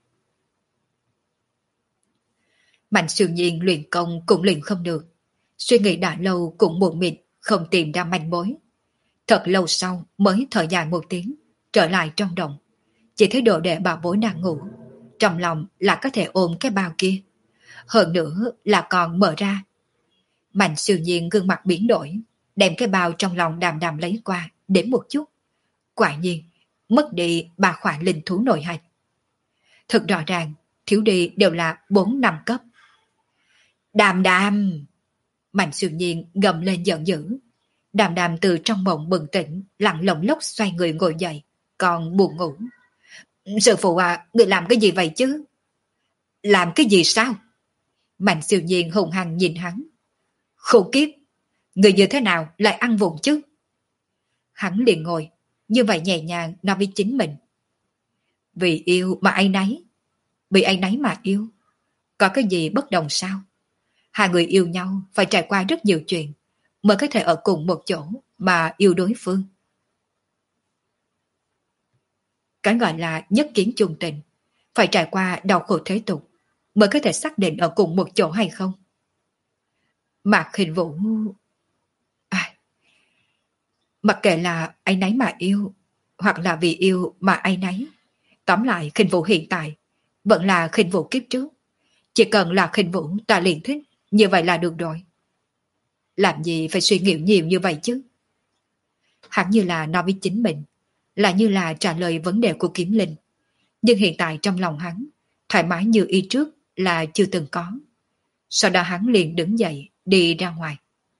Mạnh Siêu Nhiên luyện công cũng luyện không được. Suy nghĩ đã lâu cũng buồn mịt, không tìm ra manh mối. Thật lâu sau mới thở dài một tiếng, trở lại trong động. Chỉ thấy đồ đệ bảo bối đang ngủ. Trong lòng là có thể ôm cái bao kia. Hơn nữa là còn mở ra. Mạnh Siêu Nhiên gương mặt biến đổi, đem cái bao trong lòng đàm đàm lấy qua, đến một chút. Quả nhiên, mất đi ba khoản linh thú nội hạch. Thật rõ ràng, thiếu đi đều là bốn năm cấp. Đàm đàm! Mạnh Siêu Nhiên gầm lên giận dữ. Đàm đàm từ trong mộng bừng tỉnh, lặng lộng lốc xoay người ngồi dậy, còn buồn ngủ. Sư phụ à, người làm cái gì vậy chứ? Làm cái gì sao? Mạnh Siêu Nhiên hùng hăng nhìn hắn. Khổ kiếp! Người như thế nào lại ăn vụng chứ? Hắn liền ngồi, như vậy nhẹ nhàng nói với chính mình. Vì yêu mà ai nấy. Vì ai nấy mà yêu. Có cái gì bất đồng sao? Hai người yêu nhau phải trải qua rất nhiều chuyện mới có thể ở cùng một chỗ mà yêu đối phương. Cái gọi là nhất kiến chung tình, phải trải qua đau khổ thế tục mới có thể xác định ở cùng một chỗ hay không. Mạc Hình Vũ... À, mặc kệ là ai nấy mà yêu, hoặc là vì yêu mà ai nấy, tóm lại Khinh Vũ hiện tại vẫn là Khinh Vũ kiếp trước. Chỉ cần là Khinh Vũ ta liền thích, như vậy là được rồi. Làm gì phải suy nghĩ nhiều như vậy chứ? Hắn như là nói với chính mình, là như là trả lời vấn đề của Kiếm Linh. Nhưng hiện tại trong lòng hắn, thoải mái như y trước là chưa từng có. Sau đó hắn liền đứng dậy, đi ra ngoài.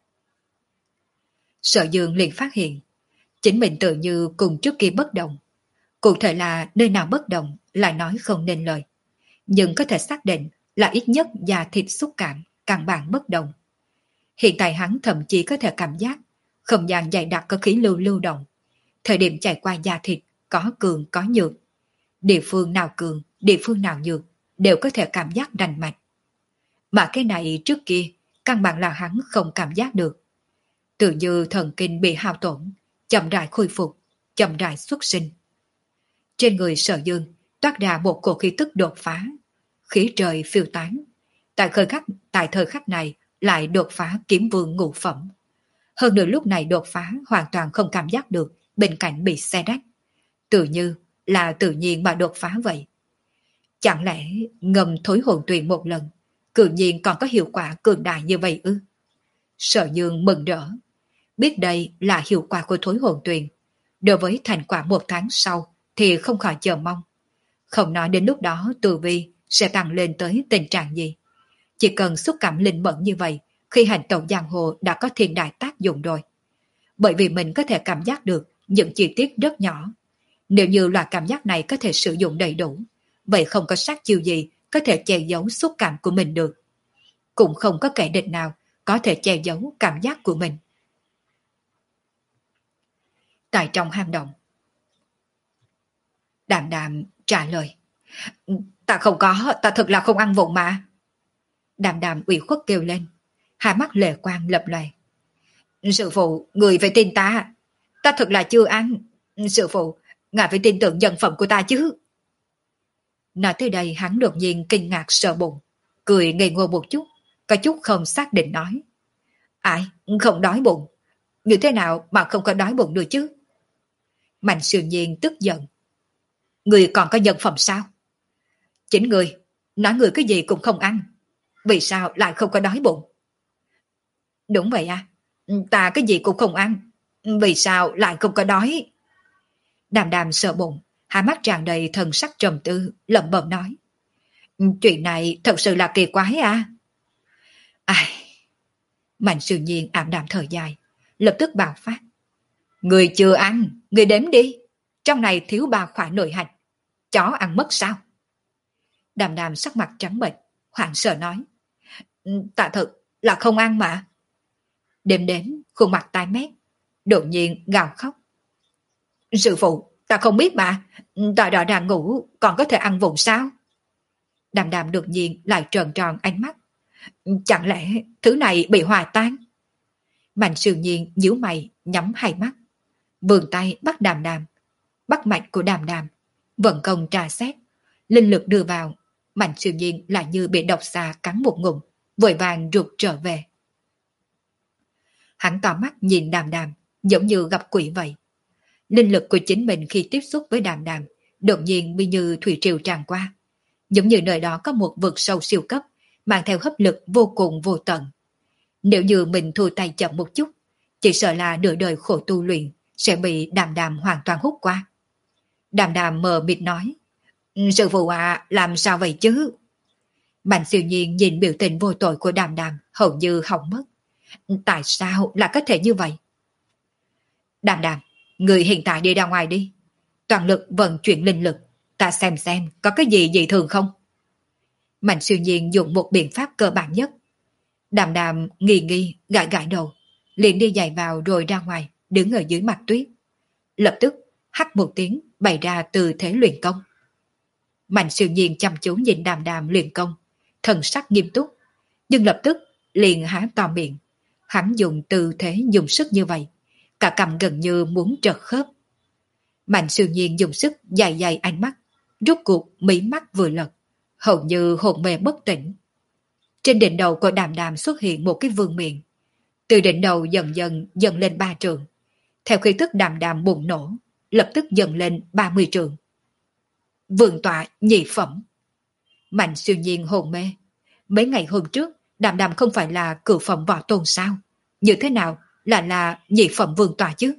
Sở Dương liền phát hiện, chính mình tự như cùng trước kia bất động. Cụ thể là nơi nào bất động lại nói không nên lời. Nhưng có thể xác định là ít nhất da thịt xúc cảm, căn bản bất động. Hiện tại hắn thậm chí có thể cảm giác không gian dày đặc có khí lưu lưu động. Thời điểm chạy qua da thịt có cường có nhược. Địa phương nào cường, địa phương nào nhược đều có thể cảm giác rành mạch. Mà cái này trước kia căn bản là hắn không cảm giác được. Tự như thần kinh bị hao tổn, chậm rãi khôi phục, chậm rãi xuất sinh. Trên người Sở Dương toát ra một cổ khí tức đột phá, khí trời phiêu tán. Tại thời khắc, tại thời khắc này lại đột phá kiếm vương ngũ phẩm. Hơn nữa lúc này đột phá hoàn toàn không cảm giác được bên cạnh bị xe rách. Tự như là tự nhiên mà đột phá vậy. Chẳng lẽ ngầm thối hồn tuyền một lần, cự nhiên còn có hiệu quả cường đại như vậy ư? Sở Dương mừng rỡ. Biết đây là hiệu quả của thối hồn tuyền. Đối với thành quả một tháng sau thì không khỏi chờ mong. Không nói đến lúc đó tu vi sẽ tăng lên tới tình trạng gì. Chỉ cần xúc cảm linh mẫn như vậy, khi hành tẩu giang hồ đã có thiên đại tác dụng rồi. Bởi vì mình có thể cảm giác được những chi tiết rất nhỏ. Nếu như loại cảm giác này có thể sử dụng đầy đủ, vậy không có sát chiêu gì có thể che giấu xúc cảm của mình được. Cũng không có kẻ địch nào có thể che giấu cảm giác của mình. tại trong hang động. Đàm Đàm trả lời. Ta không có, ta thật là không ăn vụng mà. Đàm Đàm ủy khuất kêu lên, hai mắt lệ quang lập lòe. Sư phụ, người phải tin ta. Ta thật là chưa ăn. Sư phụ, ngài phải tin tưởng nhân phẩm của ta chứ. Nói tới đây hắn đột nhiên kinh ngạc sợ bụng, cười ngây ngô một chút, có chút không xác định nói. Ai, không đói bụng. Như thế nào mà không có đói bụng được chứ? Mạnh Siêu Nhiên tức giận. Người còn có nhân phẩm sao? Chính người, nói người cái gì cũng không ăn. Vì sao lại không có đói bụng? Đúng vậy à, ta cái gì cũng không ăn. Vì sao lại không có đói? Đàm Đàm sợ bụng, hai mắt tràn đầy thần sắc trầm tư, lẩm bẩm nói. Chuyện này thật sự là kỳ quái à? Ai... Mạnh Siêu Nhiên ảm đạm thở dài, lập tức bạo phát. Người chưa ăn, người đếm đi. Trong này thiếu ba khỏa nội hạch. Chó ăn mất sao? Đàm Đàm sắc mặt trắng bệch, hoảng sợ nói. Tạ thật là không ăn mà. Đêm đến, khuôn mặt tái mét, đột nhiên gào khóc. Sư phụ, ta không biết mà. Ta đã đang ngủ, còn có thể ăn vụng sao? Đàm Đàm đột nhiên lại tròn tròn ánh mắt. Chẳng lẽ thứ này bị hòa tan? Mạnh Siêu Nhiên nhíu mày, nhắm hai mắt, vươn tay bắt Đàm Đàm, bắt mạch của Đàm Đàm, vận công trà xét, linh lực đưa vào. Mạnh Siêu Nhiên lại như bị độc xà cắn một ngụm, vội vàng rụt trở về. Hắn tỏ mắt nhìn Đàm Đàm, giống như gặp quỷ vậy. Linh lực của chính mình khi tiếp xúc với Đàm Đàm đột nhiên bị như thủy triều tràn qua, giống như nơi đó có một vực sâu siêu cấp mang theo hấp lực vô cùng vô tận. Nếu như mình thu tay chậm một chút, chỉ sợ là nửa đời khổ tu luyện sẽ bị Đàm Đàm hoàn toàn hút qua. Đàm Đàm mờ mịt nói. Sư phụ à, làm sao vậy chứ? Mạnh Siêu Nhiên nhìn biểu tình vô tội của Đàm Đàm hầu như hỏng mất. Tại sao lại có thể như vậy? Đàm Đàm, người hiện tại đi ra ngoài đi. Toàn lực vận chuyển linh lực, ta xem xem có cái gì dị thường không? Mạnh Siêu Nhiên dùng một biện pháp cơ bản nhất. Đàm Đàm nghi nghi gãi gãi đầu, liền đi giày vào rồi ra ngoài, đứng ở dưới mặt tuyết. Lập tức hắt một tiếng bày ra từ thế luyện công. Mạnh Siêu Nhiên chăm chú nhìn Đàm Đàm luyện công, thần sắc nghiêm túc, nhưng lập tức liền há to miệng. Hắn dùng tư thế dùng sức như vậy, cả cằm gần như muốn trật khớp. Mạnh Siêu Nhiên dùng sức dài dài ánh mắt, rút cuộc mí mắt vừa lật, hầu như hồn mê bất tỉnh. Trên đỉnh đầu của Đàm Đàm xuất hiện một cái vương miện, từ đỉnh đầu dần dần dần lên ba trượng. Theo khí tức Đàm Đàm bùng nổ, lập tức dần lên ba mươi trượng. Vương tọa nhị phẩm. Mạnh Siêu Nhiên hồn mê. Mấy ngày hôm trước, Đàm Đàm không phải là cửu phẩm võ tôn sao? Như thế nào là là nhị phẩm vương tọa chứ?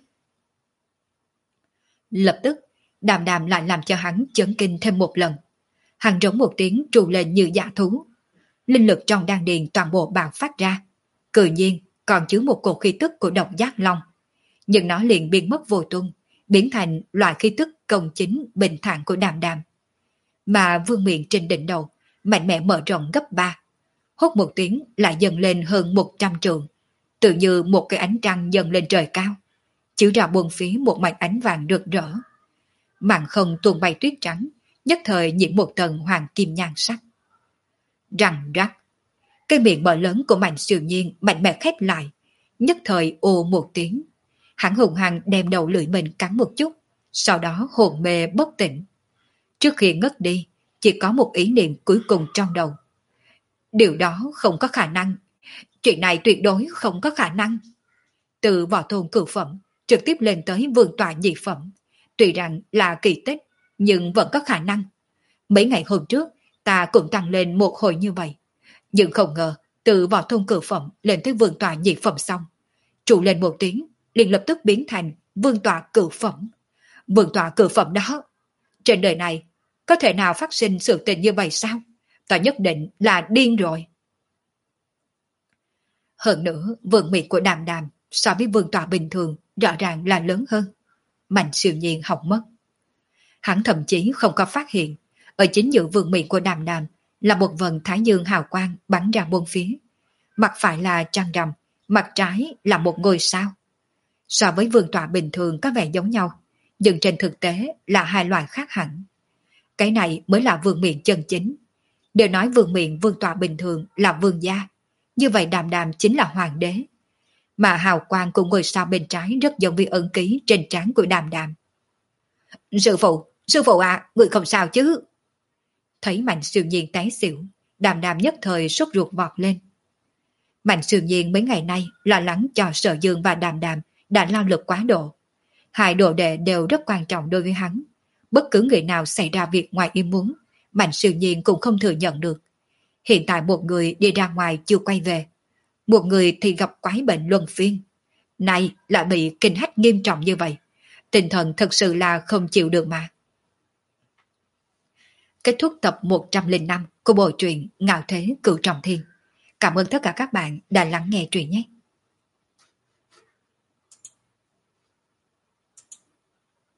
Lập tức, Đàm Đàm lại làm cho hắn chấn kinh thêm một lần. Hắn rống một tiếng trù lên như dã thú. Linh lực trong đan điền toàn bộ bạo phát ra. Tự nhiên còn chứa một cột khí tức của độc giác long. Nhưng nó liền biến mất vô tung, biến thành loại khí tức công chính bình thản của Đàm Đàm. Mà vương miện trên đỉnh đầu mạnh mẽ mở rộng gấp ba, hốt một tiếng lại dần lên hơn một trăm trượng, tự như một cái ánh trăng dần lên trời cao, chiếu ra buông phía một mảnh ánh vàng rực rỡ. Màn không tuôn bay tuyết trắng, nhất thời nhiễm một tầng hoàng kim nhan sắc. Răng rắc, cái miệng mở lớn của Mạnh Siêu Nhiên mạnh mẽ khép lại, nhất thời ồ một tiếng. Hắn hùng hăng đem đầu lưỡi mình cắn một chút, sau đó hồn mê bất tỉnh. Trước khi ngất đi, chỉ có một ý niệm cuối cùng trong đầu. Điều đó không có khả năng. Chuyện này tuyệt đối không có khả năng. Từ võ tôn cửu phẩm, trực tiếp lên tới vương tọa nhị phẩm. Tuy rằng là kỳ tích, nhưng vẫn có khả năng. Mấy ngày hôm trước, ta cũng tăng lên một hồi như vậy. Nhưng không ngờ, từ võ tôn cửu phẩm lên tới vương tọa nhị phẩm xong. Trụ lên một tiếng, liền lập tức biến thành vương tọa cửu phẩm. Vương tọa cửu phẩm đó, trên đời này, có thể nào phát sinh sự tình như vậy sao? Ta nhất định là điên rồi. Hơn nữa, vương miện của Đàm Đàm so với vương tọa bình thường rõ ràng là lớn hơn. Mạnh Siêu Nhiên hỏng mất. Hắn thậm chí không có phát hiện, ở chính giữa vương miện của Đàm Đàm là một vần thái dương hào quang bắn ra bốn phía. Mặt phải là trăng rằm, mặt trái là một ngôi sao. So với vương tọa bình thường có vẻ giống nhau, nhưng trên thực tế là hai loài khác hẳn. Cái này mới là vương miện chân chính. Đều nói vương miện vương tọa bình thường là vương gia, như vậy Đàm Đàm chính là hoàng đế. Mà hào quang của ngôi sao bên trái rất giống với ấn ký trên trán của Đàm Đàm. Sư phụ, sư phụ à, người không sao chứ? Thấy Mạnh Siêu Nhiên té xỉu, Đàm Đàm nhất thời sốt ruột vọt lên. Mạnh Siêu Nhiên mấy ngày nay lo lắng cho Sở Dương và Đàm Đàm đã lao lực quá độ. Hai đồ đệ đều rất quan trọng đối với hắn. Bất cứ người nào xảy ra việc ngoài ý muốn, Mạnh Siêu Nhiên cũng không thừa nhận được. Hiện tại một người đi ra ngoài chưa quay về, một người thì gặp quái bệnh luân phiên. Này lại bị kinh hách nghiêm trọng như vậy, tinh thần thật sự là không chịu được mà. Kết thúc tập một trăm lẻ năm của bộ truyện Ngạo Thế Cửu Trọng Thiên. Cảm ơn tất cả các bạn đã lắng nghe truyện nhé.